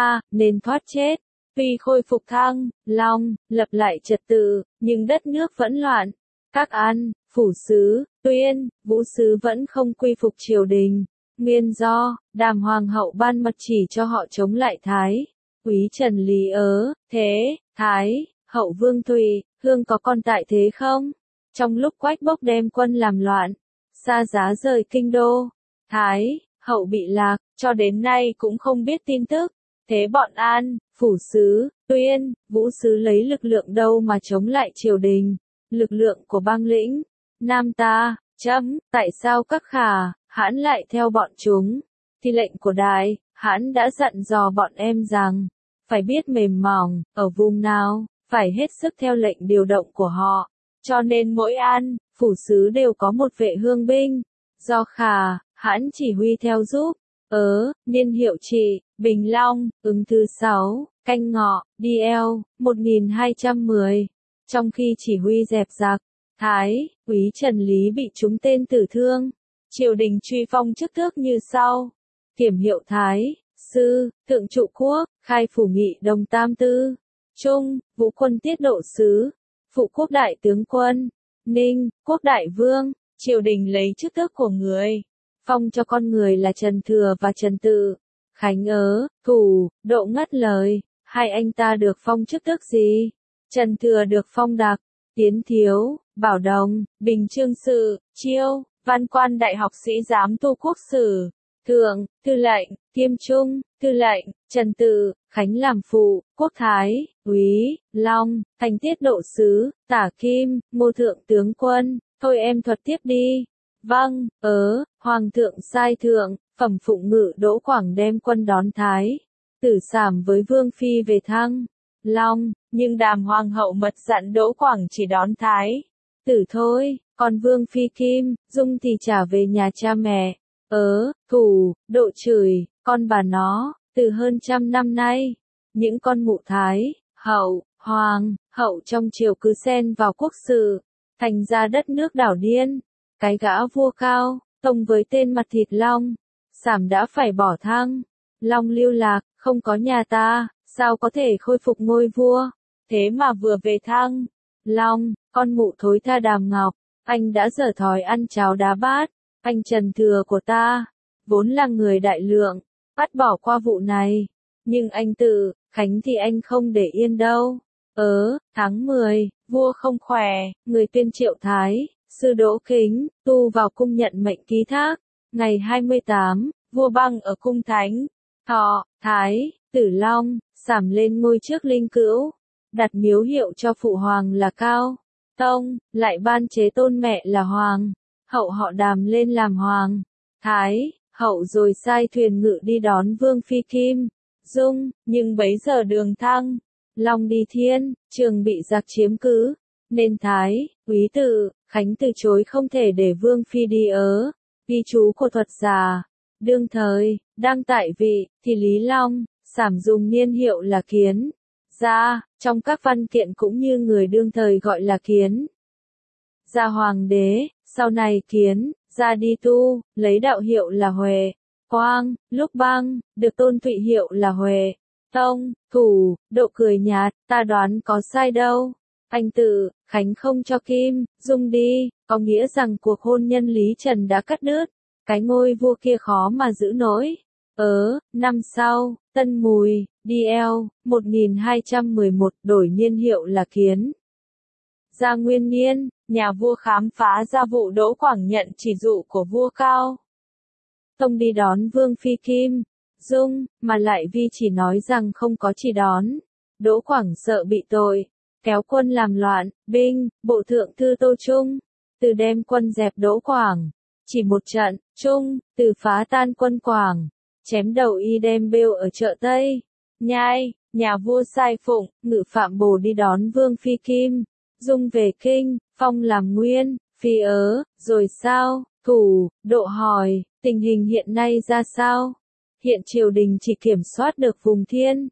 nên thoát chết. Tuy khôi phục Thăng, Long, lập lại trật tự, nhưng đất nước vẫn loạn. Các An, Phủ Sứ, Tuyên, Vũ Sứ vẫn không quy phục triều đình. Nguyên do, Đàm Hoàng hậu ban mật chỉ cho họ chống lại Thái úy Trần Lý thế, Thái hậu Vương Thụy, Hương có còn tại thế không? Trong lúc Quách Bốc đem quân làm loạn, Sa Giá rời kinh đô, Thái hậu bị lạc, cho đến nay cũng không biết tin tức. Thế bọn An, Phủ Sứ, Tuyên, Vũ Sứ lấy lực lượng đâu mà chống lại triều đình? Lực lượng của bang lĩnh Nam ta. Tại sao các Khả, Hãn lại theo bọn chúng? Thì lệnh của Đại Hãn đã dặn dò bọn em rằng, phải biết mềm mỏng, ở vùng nào, phải hết sức theo lệnh điều động của họ. Cho nên mỗi An, Phủ Sứ đều có một vệ hương binh, do Khả, Hãn chỉ huy theo giúp. Niên hiệu trị, Bình Long, Ứng thứ 6, Canh Ngọ, DL, 1210. Trong khi chỉ huy dẹp giặc, Thái úy Trần Lý bị trúng tên tử thương. Triều đình truy phong chức tước như sau: Kiểm hiệu Thái Sư, Thượng trụ quốc, Khai phủ nghị Đồng Tam Tư, Trung, Vũ quân tiết độ sứ, Phụ quốc đại tướng quân, Ninh, quốc đại vương. Triều đình lấy chức tước của người, phong cho con người là Trần Thừa và Trần Tự. Khánh Thủ, Độ ngắt lời, hai anh ta được phong chức tước gì? Trần Thừa được phong đặc, tiến thiếu, bảo đồng, bình chương sự, chiêu, văn quan đại học sĩ giám tu quốc sử, thượng, tư lệnh, kiêm trung, tư lệnh. Trần Tự, Khánh làm phụ, quốc thái úy, Long, thành tiết độ sứ, tả kim, ngô thượng tướng quân. Thôi em thuật tiếp đi. Vâng, Hoàng thượng sai thượng, phẩm phụng ngự Đỗ Quảng đem quân đón Thái Tử Sảm với Vương Phi về Thăng, Long, nhưng Đàm Hoàng hậu mật dặn Đỗ Quảng chỉ đón Thái Tử thôi, còn Vương Phi Kim, Dung thì trả về nhà cha mẹ. Thủ, Độ chửi, con bà nó, từ hơn 100 năm nay, những con mụ Thái Hậu, Hoàng hậu trong triều cứ xen vào quốc sự, thành ra đất nước đảo điên. Cái gã vua cao, tông với tên mặt thịt long, Sảm đã phải bỏ thang. Long lưu lạc, không có nhà ta, sao có thể khôi phục ngôi vua? Thế mà vừa về thang. Long, con mụ thối tha Đàm Ngọc, anh đã dở thói ăn cháo đá bát. Anh Trần Thừa của ta, vốn là người đại lượng, bắt bỏ qua vụ này. Nhưng anh Tự, Khánh thì anh không để yên đâu. Tháng 10, vua không khỏe, người tuyên Triệu Thái, sư Đỗ Kính, tu vào cung nhận mệnh ký thác. Ngày 28, vua băng ở cung thánh, Thọ, Thái, Tử Long, Sảm lên ngôi trước Linh Cữu, đặt miếu hiệu cho phụ hoàng là Cao Tông, lại ban chế tôn mẹ là Hoàng Hậu họ Đàm lên làm Hoàng Thái Hậu, rồi sai thuyền ngự đi đón Vương Phi Kim Dung, nhưng bấy giờ Đường Thăng, Long đi Thiên, Trường bị giặc chiếm cứ, nên Thái, Úy Tự, Khánh từ chối không thể để Vương Phi đi ở. Ghi chú của thuật giả. Đương thời, đang tại vị, thì Lý Long, Sảm dùng niên hiệu là Kiến Gia, trong các văn kiện cũng như người đương thời gọi là Kiến Gia Hoàng đế, sau này Kiến Gia đi tu, lấy đạo hiệu là Huệ Quang, lúc băng, được tôn thụy hiệu là Huệ Tông, Thủ, Độ cười nhạt, ta đoán có sai đâu. Anh Tự, Khánh không cho Kim Dung đi, có nghĩa rằng cuộc hôn nhân Lý Trần đã cắt đứt, cái ngôi vua kia khó mà giữ nổi. Năm sau, Tân Mùi, DL, 1211, đổi niên hiệu là Kiến Gia Nguyên Niên, nhà vua khám phá ra vụ Đỗ Quảng nhận chỉ dụ của vua Cao Tông đi đón Vương Phi Kim Dung, mà lại vì chỉ nói rằng không có chỉ đón. Đỗ Quảng sợ bị tội, kéo quân làm loạn, binh, bộ thượng thư Tô Trung, từ đem quân dẹp Đỗ Quảng. Chỉ một trận, Trung, từ phá tan quân Quảng, chém đầu y đem bêu ở chợ Tây Nhai, nhà vua sai phụng, ngự phạm Bồ đi đón Vương Phi Kim Dung về kinh, phong làm Nguyên Phi rồi sao? Thủ, Độ hỏi, tình hình hiện nay ra sao? Hiện triều đình chỉ kiểm soát được vùng Thiên,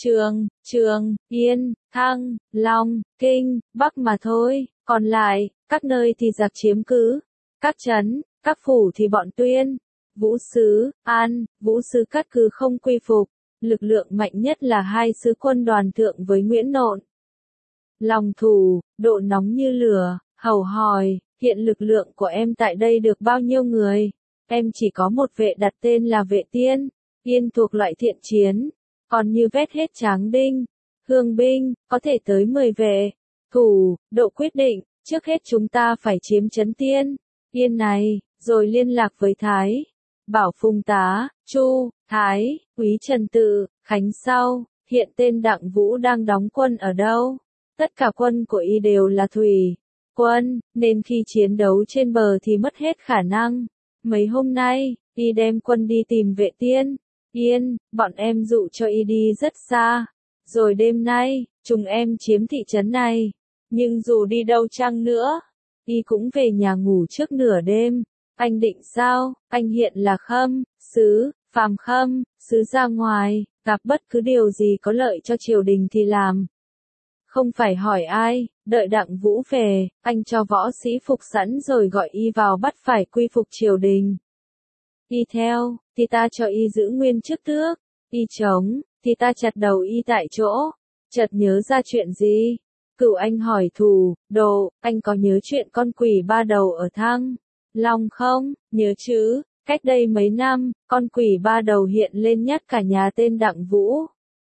Trường, Yên, Thăng, Long, Kinh, Bắc mà thôi, còn lại, các nơi thì giặc chiếm cứ, các trấn, các phủ thì bọn Tuyên, Vũ Sứ, An, Vũ Sứ cát cứ không quy phục, lực lượng mạnh nhất là hai sứ quân Đoàn Thượng với Nguyễn Nộn. Lòng Thủ, Độ nóng như lửa, hầu hỏi, hiện lực lượng của em tại đây được bao nhiêu người? Em chỉ có một vệ đặt tên là Vệ Tiên Yên thuộc loại thiện chiến, còn như vét hết Tráng Đinh, Hương binh, có thể tới 10 vệ. Thủ, Độ quyết định, trước hết chúng ta phải chiếm trấn Tiên Yên này, rồi liên lạc với Thái Bảo Phùng Tá, Chu, Thái, Úy Trần Tự, Khánh sau. Hiện tên Đặng Vũ đang đóng quân ở đâu? Tất cả quân của y đều là thủy quân, nên khi chiến đấu trên bờ thì mất hết khả năng. Mấy hôm nay, y đem quân đi tìm Vệ Tiên Yên, bọn em dụ cho y đi rất xa. Rồi đêm nay, chúng em chiếm thị trấn này. Nhưng dù đi đâu chăng nữa, y cũng về nhà ngủ trước nửa đêm. Anh định sao? Anh hiện là Khâm Sứ, phàm Khâm Sứ ra ngoài, gặp bất cứ điều gì có lợi cho triều đình thì làm. Không phải hỏi ai, đợi Đặng Vũ về, anh cho võ sĩ phục sẵn rồi gọi y vào bắt phải quy phục triều đình. Y theo, thì ta cho y giữ nguyên chức tước, y chống, thì ta chặt đầu y tại chỗ. Chợt nhớ ra chuyện gì? Cửu Anh hỏi Thủ, Độ, anh có nhớ chuyện con quỷ ba đầu ở Thăng Long không? Nhớ chứ, cách đây mấy năm, con quỷ ba đầu hiện lên nhát cả nhà tên Đặng Vũ.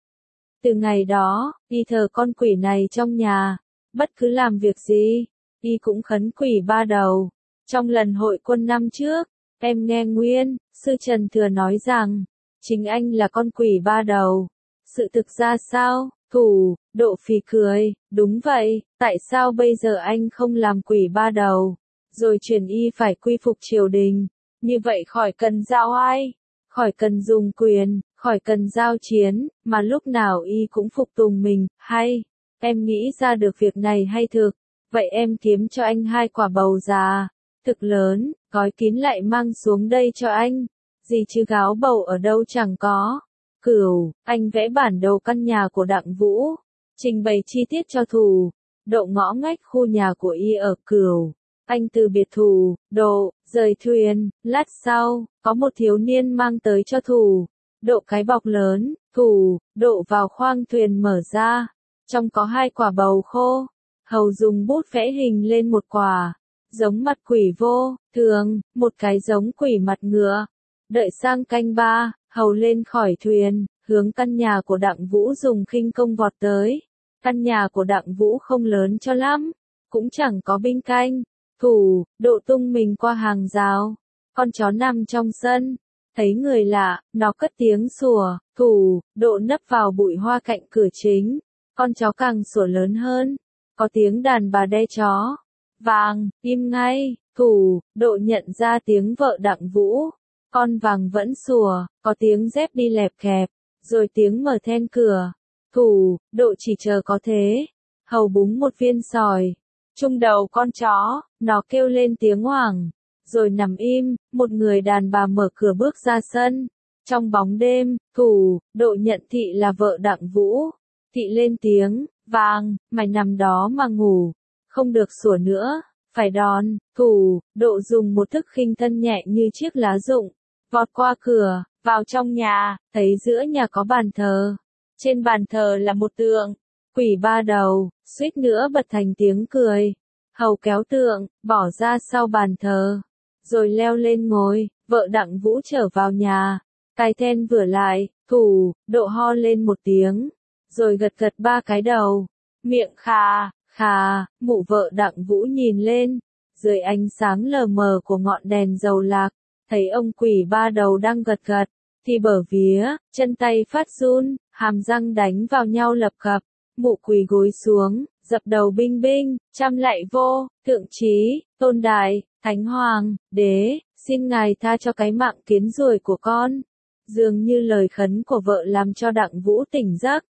Từ ngày đó, y thờ con quỷ này trong nhà, bất cứ làm việc gì, y cũng khấn quỷ ba đầu. Trong lần hội quân năm trước, em nghe Nguyên Sư Trần Thừa nói rằng, chính anh là con quỷ ba đầu. Sự thực ra sao? Thủ, Độ phì cười, đúng vậy, tại sao bây giờ anh không làm quỷ ba đầu, rồi truyền y phải quy phục triều đình, như vậy khỏi cần giao ai, khỏi cần dùng quyền, khỏi cần giao chiến, mà lúc nào y cũng phục tùng mình, hay, em nghĩ ra được việc này hay thực, vậy em kiếm cho anh 2 quả bầu già, thực lớn, gói kín lại mang xuống đây cho anh, gì chứ gáo bầu ở đâu chẳng có. Cửu, anh vẽ bản đồ căn nhà của Đặng Vũ, trình bày chi tiết cho Thủ, Độ ngõ ngách khu nhà của y ở Cửu. Anh từ biệt thủ, độ, rời thuyền, lát sau, có một thiếu niên mang tới cho thủ, độ cái bọc lớn, thủ, độ vào khoang thuyền mở ra, trong có 2 quả bầu khô, hầu dùng bút vẽ hình lên một quả, giống mặt quỷ vô, thường, một cái giống quỷ mặt ngựa. Đợi sang canh 3, hầu lên khỏi thuyền, hướng căn nhà của Đặng Vũ dùng khinh công vọt tới. Căn nhà của Đặng Vũ không lớn cho lắm, cũng chẳng có binh canh. Thủ, độ tung mình qua hàng rào. Con chó nằm trong sân, thấy người lạ, nó cất tiếng sủa. Thủ, độ nấp vào bụi hoa cạnh cửa chính. Con chó càng sủa lớn hơn, có tiếng đàn bà đe chó. Vàng, im ngay. Thủ, độ nhận ra tiếng vợ Đặng Vũ. Con vàng vẫn sủa, có tiếng dép đi lẹp kẹp, rồi tiếng mở then cửa. Thủ, độ chỉ chờ có thế. Hầu búng một viên sỏi trung đầu con chó, nó kêu lên tiếng hoảng, rồi nằm im. Một người đàn bà mở cửa bước ra sân. Trong bóng đêm, thủ, độ nhận thị là vợ Đặng Vũ. Thị lên tiếng, vàng, mày nằm đó mà ngủ, không được sủa nữa, phải đòn. Thủ, độ dùng một thức khinh thân nhẹ như chiếc lá rụng, vọt qua cửa, vào trong nhà, thấy giữa nhà có bàn thờ. Trên bàn thờ là một tượng quỷ 3 đầu, suýt nữa bật thành tiếng cười. Hầu kéo tượng, bỏ ra sau bàn thờ, rồi leo lên ngồi. Vợ Đặng Vũ trở vào nhà, cài then vừa lại. Thủ, độ ho lên một tiếng, rồi gật gật 3 cái đầu, miệng khà, khà. Mụ vợ Đặng Vũ nhìn lên, dưới ánh sáng lờ mờ của ngọn đèn dầu lạc, thấy ông quỷ 3 đầu đang gật gật, thì bở vía, chân tay phát run, hàm răng đánh vào nhau lập cập. Mụ quỳ gối xuống, dập đầu binh binh, trăm lạy vô, thượng trí, tôn đại, thánh hoàng, đế, xin ngài tha cho cái mạng kiến ruồi của con. Dường như lời khấn của vợ làm cho Đặng Vũ tỉnh giấc.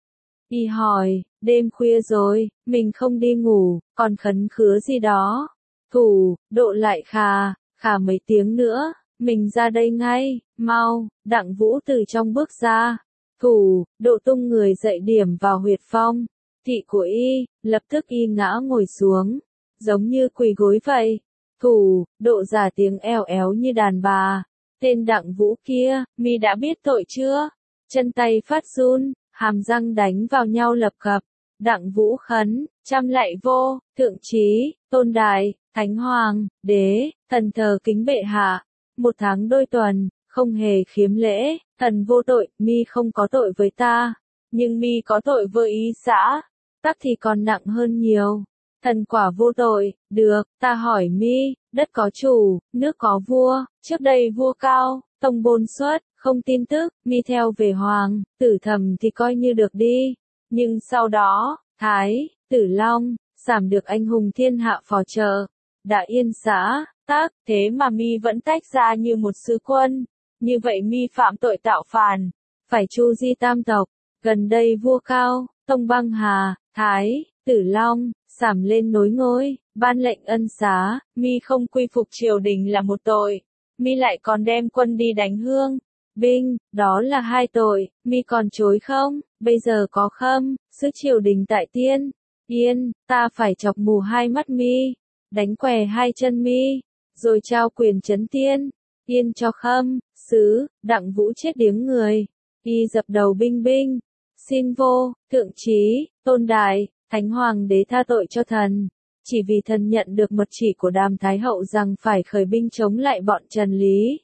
Y hỏi, đêm khuya rồi, mình không đi ngủ, còn khấn khứa gì đó. Thủ, độ lại khà, khà mấy tiếng nữa, mình ra đây ngay, mau. Đặng Vũ từ trong bước ra. Thủ, độ tung người dậy điểm vào huyệt phong thị của y, lập tức y ngã ngồi xuống, giống như quỳ gối vậy. Thủ, độ giả tiếng eo éo như đàn bà. Tên Đặng Vũ kia, mi đã biết tội chưa? Chân tay phát run, hàm răng đánh vào nhau lập cập. Đặng Vũ khấn, trăm lạy vô, thượng trí, tôn đại, thánh hoàng, đế, thần thờ kính bệ hạ. 1 tháng đôi tuần, không hề khiếm lễ. Thần vô tội, mi không có tội với ta, nhưng mi có tội với ý xã, tắc thì còn nặng hơn nhiều. Thần quả vô tội, được, ta hỏi mi, đất có chủ, nước có vua, trước đây vua Cao, tông bôn xuất, không tin tức, mi theo về hoàng, Tử Thầm thì coi như được đi. Nhưng sau đó, Thái, Tử Long, Sảm được anh hùng thiên hạ phò trợ, đã yên xã, tác, thế mà mi vẫn tách ra như một sứ quân. Như vậy mi phạm tội tạo phản, phải tru di tam tộc. Gần đây vua Cao, tông Băng Hà, Thái, Tử Long, Sảm lên nối ngôi, ban lệnh ân xá. Mi không quy phục triều đình là một tội, mi lại còn đem quân đi đánh hương binh, đó là 2 tội. Mi còn chối không? Bây giờ có khâm sứ triều đình tại Tiên Yên, ta phải chọc mù 2 mắt mi, đánh què 2 chân mi, rồi trao quyền trấn Tiên Yên cho khâm sứ. Đặng Vũ chết điếng người, y dập đầu binh binh, xin vô, thượng trí, tôn đại, thánh hoàng đế tha tội cho thần. Chỉ vì thần nhận được mật chỉ của Đàm Thái Hậu rằng phải khởi binh chống lại bọn Trần Lý.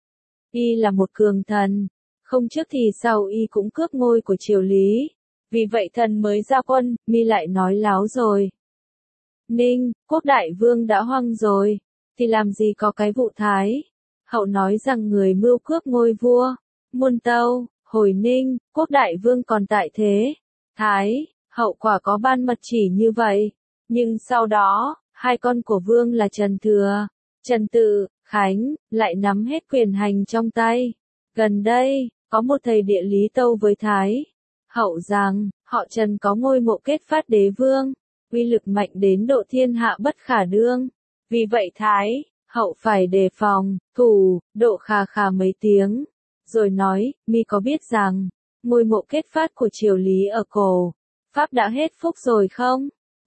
Y là một cường thần, không trước thì sau y cũng cướp ngôi của triều Lý. Vì vậy thần mới ra quân. Mi lại nói láo rồi. Ninh, quốc đại vương đã hoang rồi, thì làm gì có cái vụ Thái Hậu nói rằng người mưu cướp ngôi vua. Muôn Tâu, hồi Ninh, quốc đại vương còn tại thế. Thái Hậu quả có ban mật chỉ như vậy. Nhưng sau đó, 2 con của vương là Trần Thừa, Trần Tự, Khánh, lại nắm hết quyền hành trong tay. Gần đây, có một thầy địa lý tâu với Thái Hậu rằng, họ Trần có ngôi mộ kết phát đế vương, uy lực mạnh đến độ thiên hạ bất khả đương. Vì vậy Thái Hậu phải đề phòng. Thủ, độ khà khà mấy tiếng, rồi nói, mi có biết rằng, ngôi mộ kết phát của triều Lý ở cổ Pháp đã hết phúc rồi không?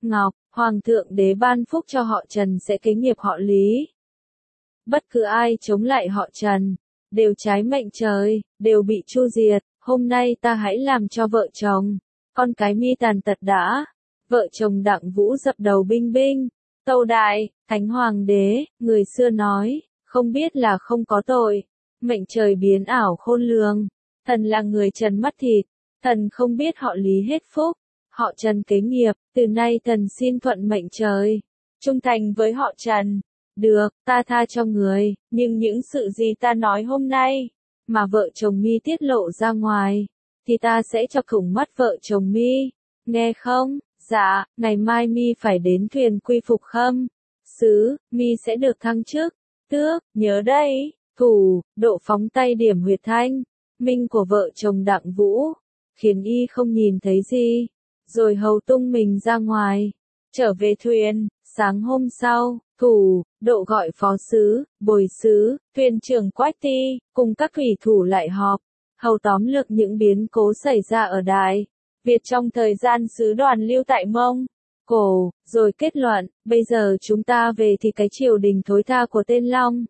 Ngọc, Hoàng thượng đế ban phúc cho họ Trần sẽ kế nghiệp họ Lý. Bất cứ ai chống lại họ Trần, đều trái mệnh trời, đều bị tru diệt. Hôm nay ta hãy làm cho vợ chồng, con cái mi tàn tật đã. Vợ chồng Đặng Vũ dập đầu binh binh. Tâu đại, Thánh Hoàng đế, người xưa nói, không biết là không có tội. Mệnh trời biến ảo khôn lường. Thần là người Trần mắt thịt. Thần không biết họ Lý hết phúc. Họ Trần kế nghiệp, từ nay thần xin thuận mệnh trời. Trung thành với họ Trần. Được, ta tha cho người, nhưng những sự gì ta nói hôm nay, mà vợ chồng mi tiết lộ ra ngoài, thì ta sẽ chọc thủng mắt vợ chồng mi. Nghe không? Dạ, ngày mai mi phải đến thuyền quy phục khâm sứ, mi sẽ được thăng chức, tước, nhớ đây, thủ, độ phóng tay điểm huyệt thanh, minh của vợ chồng Đặng Vũ, khiến y không nhìn thấy gì, rồi hầu tung mình ra ngoài, trở về thuyền. Sáng hôm sau, thủ, độ gọi phó sứ, bồi sứ, thuyền trưởng Quách Ti, cùng các thủy thủ lại họp, hầu tóm lược những biến cố xảy ra ở Đại Việt trong thời gian sứ đoàn lưu tại Mông Cổ, rồi kết luận, bây giờ chúng ta về thì cái triều đình thối tha của tên Long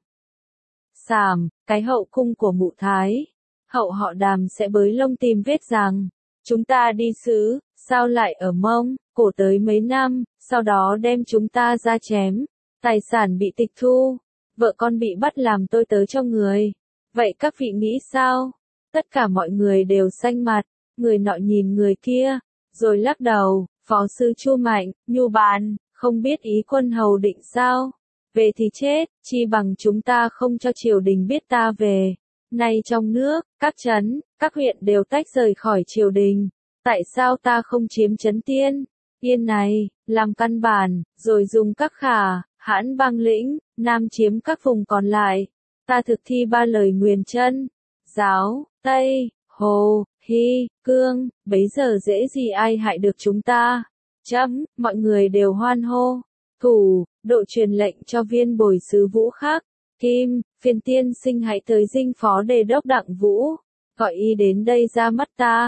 Sàm, cái hậu cung của mụ Thái, hậu họ Đàm sẽ bới lông tìm vết rằng, chúng ta đi sứ, sao lại ở Mông Cổ tới mấy năm, sau đó đem chúng ta ra chém, tài sản bị tịch thu, vợ con bị bắt làm tôi tớ cho người. Vậy các vị nghĩ sao? Tất cả mọi người đều xanh mặt, người nọ nhìn người kia, rồi lắc đầu. Phó sư Chu Mạnh, nhu bàn, không biết ý quân hầu định sao? Về thì chết, chi bằng chúng ta không cho triều đình biết ta về. Nay trong nước, các trấn, các huyện đều tách rời khỏi triều đình. Tại sao ta không chiếm trấn Tiên Yên này, làm căn bản, rồi dùng các khả, hãn bang lĩnh, nam chiếm các vùng còn lại. Ta thực thi 3 lời nguyền chân, giáo, Tây, Hồ, Hy, Cương, bấy giờ dễ gì ai hại được chúng ta. Chấm, mọi người đều hoan hô. Thủ, độ truyền lệnh cho viên bồi sứ Vũ Khắc, Kim, phiền tiên sinh hãy tới dinh phó đề đốc Đặng Vũ, gọi y đến đây ra mắt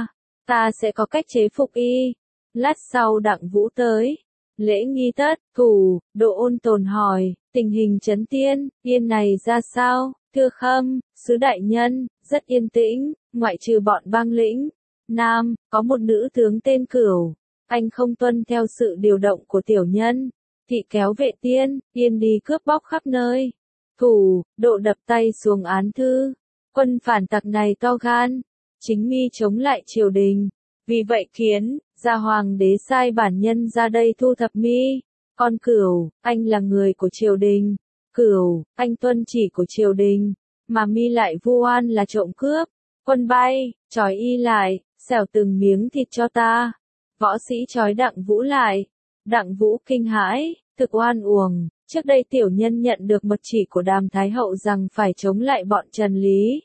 ta sẽ có cách chế phục y. Lát sau Đặng Vũ tới, lễ nghi tất, thủ, độ ôn tồn hỏi, tình hình trấn Yên này ra sao? Thưa khâm, sứ đại nhân, rất yên tĩnh, ngoại trừ bọn bang lĩnh Nam, có một nữ tướng tên Cửu, anh không tuân theo sự điều động của tiểu nhân, thị kéo vệ Yên đi cướp bóc khắp nơi. Thủ, độ đập tay xuống án thư, quân phản tặc này to gan, chính mi chống lại triều đình, vì vậy khiến gia hoàng đế sai bản nhân ra đây thu thập mi. Con Cửu, anh là người của triều đình. Cửu, anh tuân chỉ của triều đình, mà mi lại vu oan là trộm cướp. Quân bay, trói y lại, xẻo từng miếng thịt cho ta. Võ sĩ trói Đặng Vũ lại. Đặng Vũ kinh hãi, thực oan uổng. Trước đây tiểu nhân nhận được mật chỉ của Đàm Thái Hậu rằng phải chống lại bọn Trần Lý.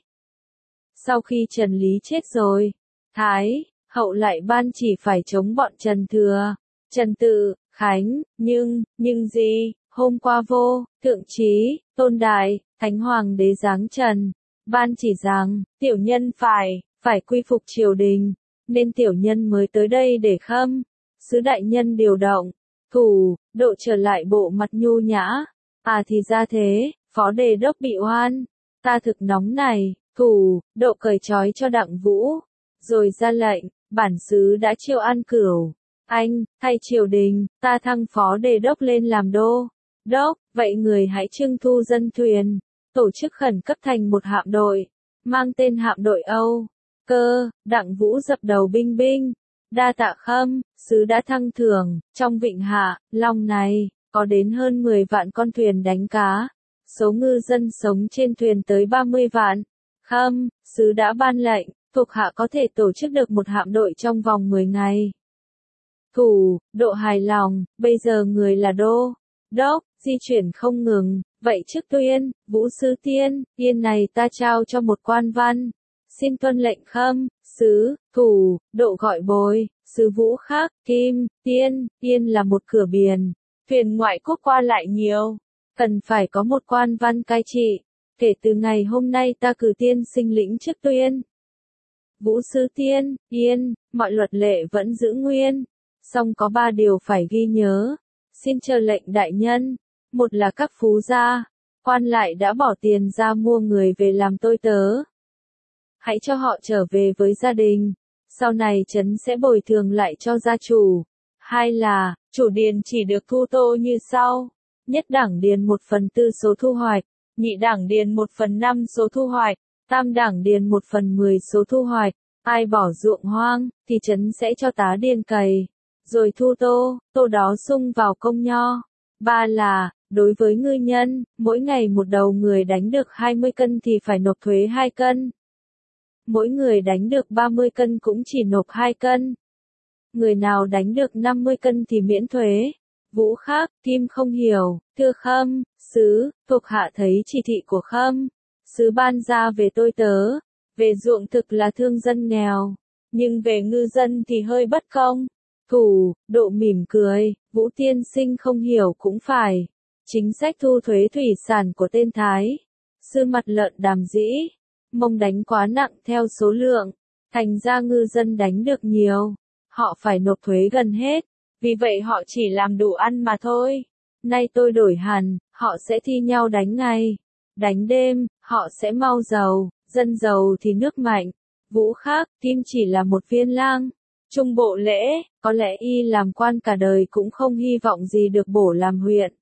Sau khi Trần Lý chết rồi, Thái Hậu lại ban chỉ phải chống bọn Trần Thừa, Trần Tự, Khánh, nhưng gì, hôm qua vô, thượng trí, tôn đại, Thánh Hoàng đế giáng Trần, ban chỉ rằng, tiểu nhân phải quy phục triều đình, nên tiểu nhân mới tới đây để khâm sứ đại nhân điều động. Thủ, độ trở lại bộ mặt nhu nhã, thì ra thế, phó đề đốc bị oan, ta thực nóng này. Thủ, độ cởi trói cho Đặng Vũ, rồi ra lệnh, bản xứ đã chiêu an Cửu. Anh, thay triều đình, ta thăng phó đề đốc lên làm đô đốc, vậy người hãy trưng thu dân thuyền, tổ chức khẩn cấp thành một hạm đội, mang tên hạm đội Âu Cơ. Đặng Vũ dập đầu binh binh, đa tạ khâm, sứ đã thăng thưởng. Trong vịnh Hạ Long này, có đến hơn 10 vạn con thuyền đánh cá, số ngư dân sống trên thuyền tới 30 vạn. Khâm, sứ đã ban lệnh, thuộc hạ có thể tổ chức được một hạm đội trong vòng 10 ngày. Thủ, độ hài lòng, bây giờ người là đô đốc, di chuyển không ngừng, vậy trước Vũ sứ Yên này ta trao cho một quan văn. Xin tuân lệnh khâm sứ. Thủ, độ gọi bồi sứ Vũ Khắc, Kim, Yên là một cửa biển, thuyền ngoại quốc qua lại nhiều, cần phải có một quan văn cai trị. Kể từ ngày hôm nay ta cử tiên sinh lĩnh chức Vũ sứ Yên, mọi luật lệ vẫn giữ nguyên. song có 3 điều phải ghi nhớ. Xin chờ lệnh đại nhân. Một là các phú gia, quan lại đã bỏ tiền ra mua người về làm tôi tớ. Hãy cho họ trở về với gia đình. Sau này trấn sẽ bồi thường lại cho gia chủ. Hai là, chủ điền chỉ được thu tô như sau. Nhất đảng điền 1/4 số thu hoạch, nhị đảng điền 1/5 số thu hoạch, tam đảng điền 1/10 số thu hoạch. Ai bỏ ruộng hoang, thì trấn sẽ cho tá điền cày, rồi thu tô, tô đó sung vào công nho. Ba là, đối với ngư nhân, mỗi ngày một đầu người đánh được 20 cân thì phải nộp thuế 2 cân. Mỗi người đánh được 30 cân cũng chỉ nộp 2 cân. Người nào đánh được 50 cân thì miễn thuế. Vũ khác, Kim không hiểu, thưa Khâm, sứ, thuộc hạ thấy chỉ thị của Khâm, sứ ban ra về tôi tớ, về ruộng thực là thương dân nghèo, nhưng về ngư dân thì hơi bất công. Thủ, Độ mỉm cười, Vũ tiên sinh không hiểu cũng phải. Chính sách thu thuế thủy sản của tên Thái sư mặt lợn Đàm Dĩ, Mông đánh quá nặng theo số lượng, thành ra ngư dân đánh được nhiều, họ phải nộp thuế gần hết, vì vậy họ chỉ làm đủ ăn mà thôi. Nay tôi đổi hẳn, họ sẽ thi nhau đánh ngày, đánh đêm, họ sẽ mau giàu, dân giàu thì nước mạnh. Vũ khác, Kim chỉ là một viên lang. Trung bộ lễ, có lẽ y làm quan cả đời cũng không hy vọng gì được bổ làm huyện.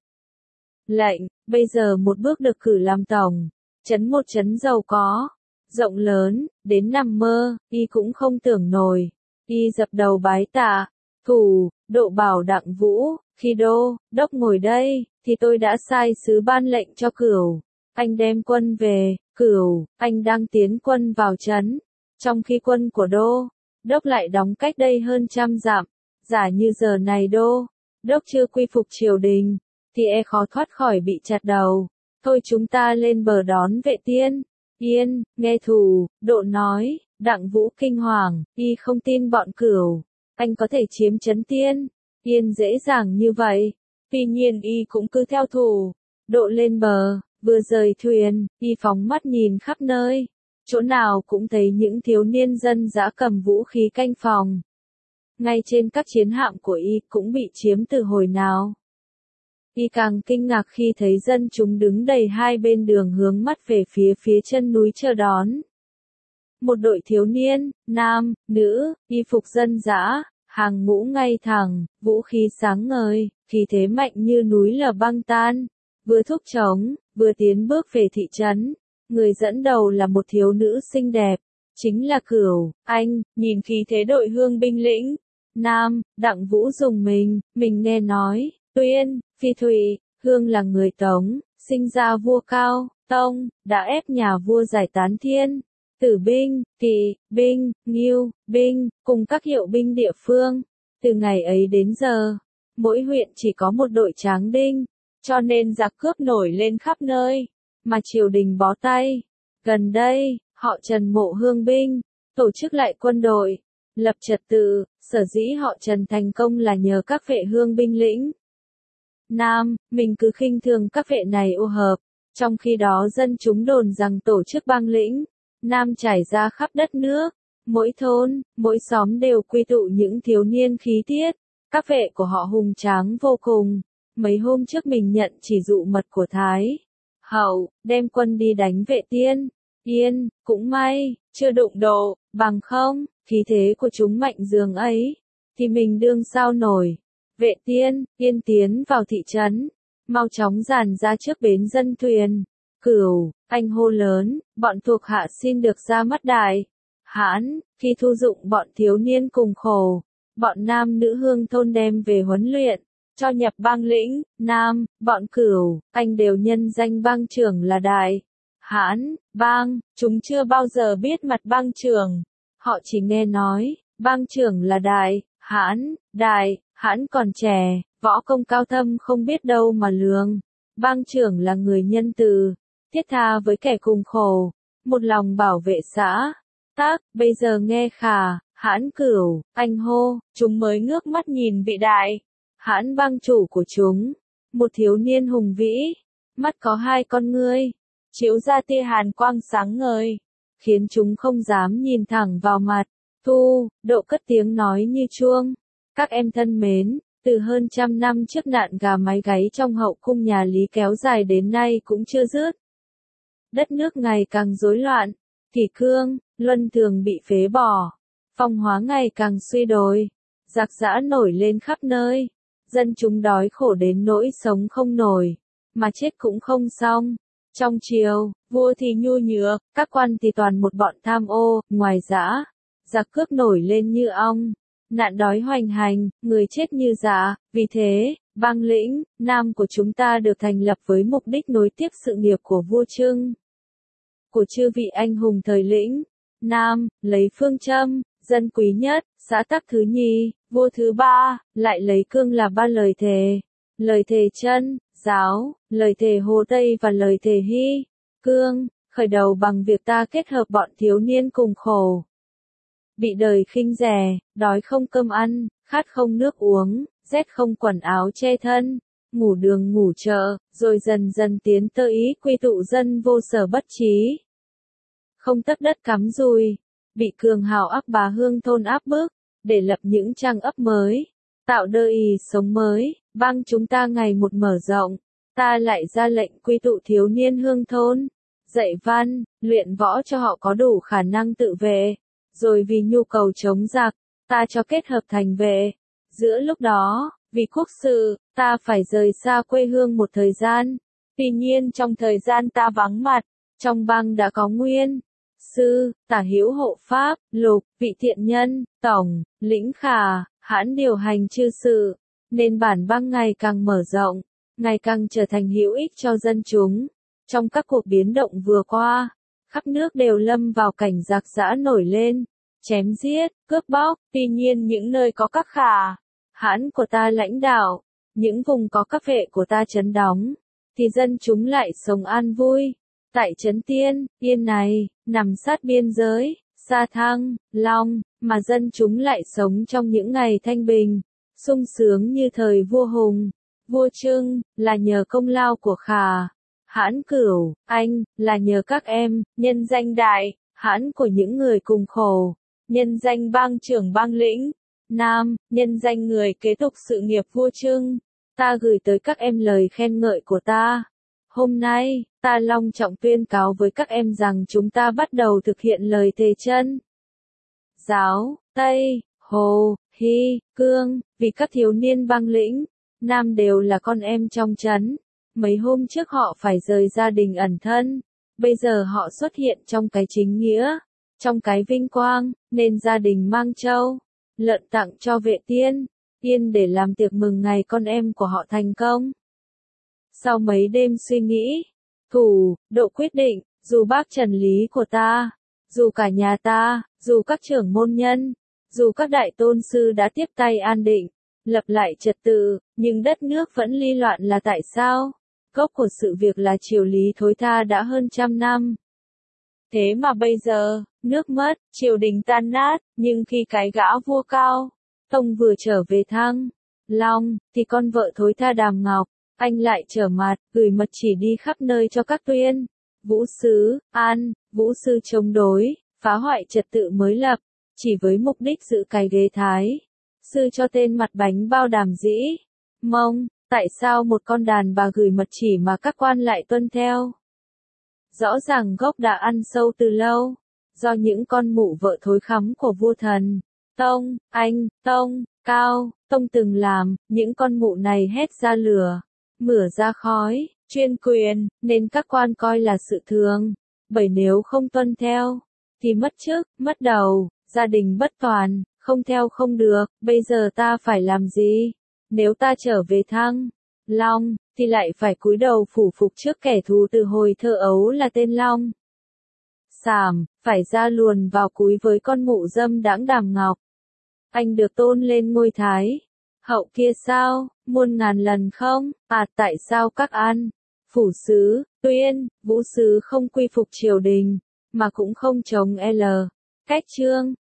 Lệnh, bây giờ một bước được cử làm tổng, trấn một trấn giàu có, rộng lớn, đến nằm mơ, y cũng không tưởng nổi. Y dập đầu bái tạ. Thủ, Độ bảo Đặng Vũ, khi đô đốc ngồi đây, thì tôi đã sai sứ ban lệnh cho Cửu, anh đem quân về. Cửu, anh đang tiến quân vào trấn, trong khi quân của đô đốc lại đóng cách đây hơn 100 dặm. Giả như giờ này đô đốc chưa quy phục triều đình, thì khó thoát khỏi bị chặt đầu. Thôi chúng ta lên bờ đón vệ tiên. Yên, nghe Thủ, Độ nói. Đặng Vũ kinh hoàng, y không tin bọn Cửu, anh có thể chiếm trấn Tiên Yên dễ dàng như vậy. Tuy nhiên y cũng cứ theo Thủ, Độ lên bờ, vừa rời thuyền, y phóng mắt nhìn khắp nơi. Chỗ nào cũng thấy những thiếu niên dân dã cầm vũ khí canh phòng. Ngay trên các chiến hạm của y cũng bị chiếm từ hồi nào. Y càng kinh ngạc khi thấy dân chúng đứng đầy hai bên đường hướng mắt về phía chân núi chờ đón. Một đội thiếu niên, nam, nữ, y phục dân dã, hàng ngũ ngay thẳng, vũ khí sáng ngời, khí thế mạnh như núi lở băng tan, vừa thúc trống, vừa tiến bước về thị trấn. Người dẫn đầu là một thiếu nữ xinh đẹp, chính là Cửu. Anh, nhìn khí thế đội Hương binh lĩnh. Nam, Đặng Vũ dùng mình nghe nói, Tuyên, Phi Thụy, Hương là người Tống, sinh ra vua Cao Tông, đã ép nhà vua giải tán Thiên Tử binh, Kỵ binh, Ngưu binh, cùng các hiệu binh địa phương. Từ ngày ấy đến giờ, mỗi huyện chỉ có một đội tráng đinh, cho nên giặc cướp nổi lên khắp nơi, mà triều đình bó tay. Gần đây, họ Trần mộ Hương binh, tổ chức lại quân đội, lập trật tự. Sở dĩ họ Trần thành công là nhờ các vệ Hương binh lĩnh. Nam, mình cứ khinh thường các vệ này ô hợp, trong khi đó dân chúng đồn rằng tổ chức bang lĩnh Nam trải ra khắp đất nước, mỗi thôn, mỗi xóm đều quy tụ những thiếu niên khí tiết. Các vệ của họ hùng tráng vô cùng. Mấy hôm trước mình nhận chỉ dụ mật của Thái Hậu, đem quân đi đánh vệ Tiên Yên, cũng may, chưa đụng độ, bằng không, khí thế của chúng mạnh dường ấy, thì mình đương sao nổi. Vệ Tiên Yên tiến vào thị trấn, mau chóng dàn ra trước bến dân thuyền. Cửu, anh hô lớn, bọn thuộc hạ xin được ra mắt đại hãn. Khi thu dụng bọn thiếu niên cùng khổ, bọn nam nữ Hương thôn đem về huấn luyện, cho nhập bang lĩnh. Nam, bọn Cửu, anh đều nhân danh bang trưởng là đại hãn. Bang, chúng chưa bao giờ biết mặt bang trưởng, họ chỉ nghe nói bang trưởng là đại hãn còn trẻ, võ công cao thâm không biết đâu mà lường. Bang trưởng là người nhân từ, thiết tha với kẻ cùng khổ, một lòng bảo vệ xã tác. Bây giờ nghe Khả Hãn Cửu, anh hô, chúng mới ngước mắt nhìn vị đại hãn bang chủ của chúng. Một thiếu niên hùng vĩ, mắt có hai con ngươi, chiếu ra tia hàn quang sáng ngời, khiến chúng không dám nhìn thẳng vào mặt. Thu, Độ cất tiếng nói như chuông. Các em thân mến, từ hơn 100 năm trước nạn gà mái gáy trong hậu cung nhà Lý kéo dài đến nay cũng chưa dứt. Đất nước ngày càng rối loạn, kỷ cương, luân thường bị phế bỏ, phong hóa ngày càng suy đồi, giặc giã nổi lên khắp nơi, dân chúng đói khổ đến nỗi sống không nổi, mà chết cũng không xong. Trong triều, vua thì nhu nhược, các quan thì toàn một bọn tham ô, ngoài dã, giặc cướp nổi lên như ong, nạn đói hoành hành, người chết như dã. Vì thế, bang lĩnh Nam của chúng ta được thành lập với mục đích nối tiếp sự nghiệp của vua Trưng, của chư vị anh hùng thời lĩnh Nam, lấy phương châm dân quý nhất, xã tắc thứ nhì, vua thứ ba, lại lấy cương là ba lời thề chân, giáo, lời thề Hồ Tây và lời thề Hy, Cương, khởi đầu bằng việc ta kết hợp bọn thiếu niên cùng khổ, bị đời khinh rẻ, đói không cơm ăn, khát không nước uống, rét không quần áo che thân, ngủ đường ngủ chợ, rồi dần dần tiến tới ý quy tụ dân vô sở bất trí. Không tất đất cắm dùi, bị cường hào áp bá hương thôn áp bức, để lập những trang ấp mới, tạo đời sống mới, bang chúng ta ngày một mở rộng, ta lại ra lệnh quy tụ thiếu niên hương thôn, dạy văn, luyện võ cho họ có đủ khả năng tự vệ, rồi vì nhu cầu chống giặc, ta cho kết hợp thành vệ. Giữa lúc đó, vì quốc sự, ta phải rời xa quê hương một thời gian. Tuy nhiên trong thời gian ta vắng mặt, trong bang đã có Nguyên Sư, Tả Hữu Hộ Pháp, Lục, vị thiện nhân, Tổng, Lĩnh Khả, Hãn điều hành chư sự, nên bản bang ngày càng mở rộng, ngày càng trở thành hữu ích cho dân chúng. Trong các cuộc biến động vừa qua, khắp nước đều lâm vào cảnh giặc giã nổi lên, chém giết, cướp bóc. Tuy nhiên những nơi có các Khả, Hãn của ta lãnh đạo, những vùng có các vệ của ta trấn đóng, thì dân chúng lại sống an vui. Tại trấn Tiên, Yên này, nằm sát biên giới, Sa Thăng, Long, mà dân chúng lại sống trong những ngày thanh bình, sung sướng như thời vua Hùng, vua Trưng, là nhờ công lao của Khả, Hãn Cửu, Anh, là nhờ các em, nhân danh Đại, Hãn của những người cùng khổ, nhân danh bang trưởng bang lĩnh Nam, nhân danh người kế tục sự nghiệp vua Trưng, ta gửi tới các em lời khen ngợi của ta. Hôm nay, ta long trọng tuyên cáo với các em rằng chúng ta bắt đầu thực hiện lời thề chân. Giáo, Tây, Hồ, Hy, Cương, vì các thiếu niên bang lĩnh Nam đều là con em trong trấn. Mấy hôm trước họ phải rời gia đình ẩn thân, bây giờ họ xuất hiện trong cái chính nghĩa, trong cái vinh quang, nên gia đình mang trâu, lợn tặng cho vệ tiên, Yên để làm tiệc mừng ngày con em của họ thành công. Sau mấy đêm suy nghĩ, thủ, độ quyết định, dù bác trần lý của ta, dù cả nhà ta, dù các trưởng môn nhân, dù các đại tôn sư đã tiếp tay an định, lập lại trật tự, nhưng đất nước vẫn ly loạn là tại sao? Gốc của sự việc là triều Lý thối tha đã hơn 100 năm. Thế mà bây giờ, nước mất, triều đình tan nát, nhưng khi cái gã vua Cao Tông vừa trở về Thăng Long, thì con vợ thối tha Đàm Ngọc, anh lại trở mặt, gửi mật chỉ đi khắp nơi cho các Tuyên, Vũ Sứ, An, Vũ Sư chống đối, phá hoại trật tự mới lập, chỉ với mục đích giữ cái ghế Thái Sư cho tên mặt bánh bao Đàm Dĩ Mông. Tại sao một con đàn bà gửi mật chỉ mà các quan lại tuân theo? Rõ ràng gốc đã ăn sâu từ lâu, do những con mụ vợ thối khắm của vua Thần Tông, Anh, Tông, Cao Tông từng làm. Những con mụ này hét ra lửa, mửa ra khói, chuyên quyền, nên các quan coi là sự thường. Bởi nếu không tuân theo, thì mất chức, mất đầu, gia đình bất toàn, không theo không được. Bây giờ ta phải làm gì? Nếu ta trở về Thăng Long, thì lại phải cúi đầu phủ phục trước kẻ thù từ hồi thơ ấu là tên Long Sảm, phải ra luồn vào cúi với con mụ dâm đãng Đàm Ngọc. Anh được tôn lên ngôi Thái Hậu kia sao, muôn ngàn lần không? Tại sao các An, Phủ Sứ, Tuyên, Vũ Sứ không quy phục triều đình, mà cũng không chống L. Cách Trương,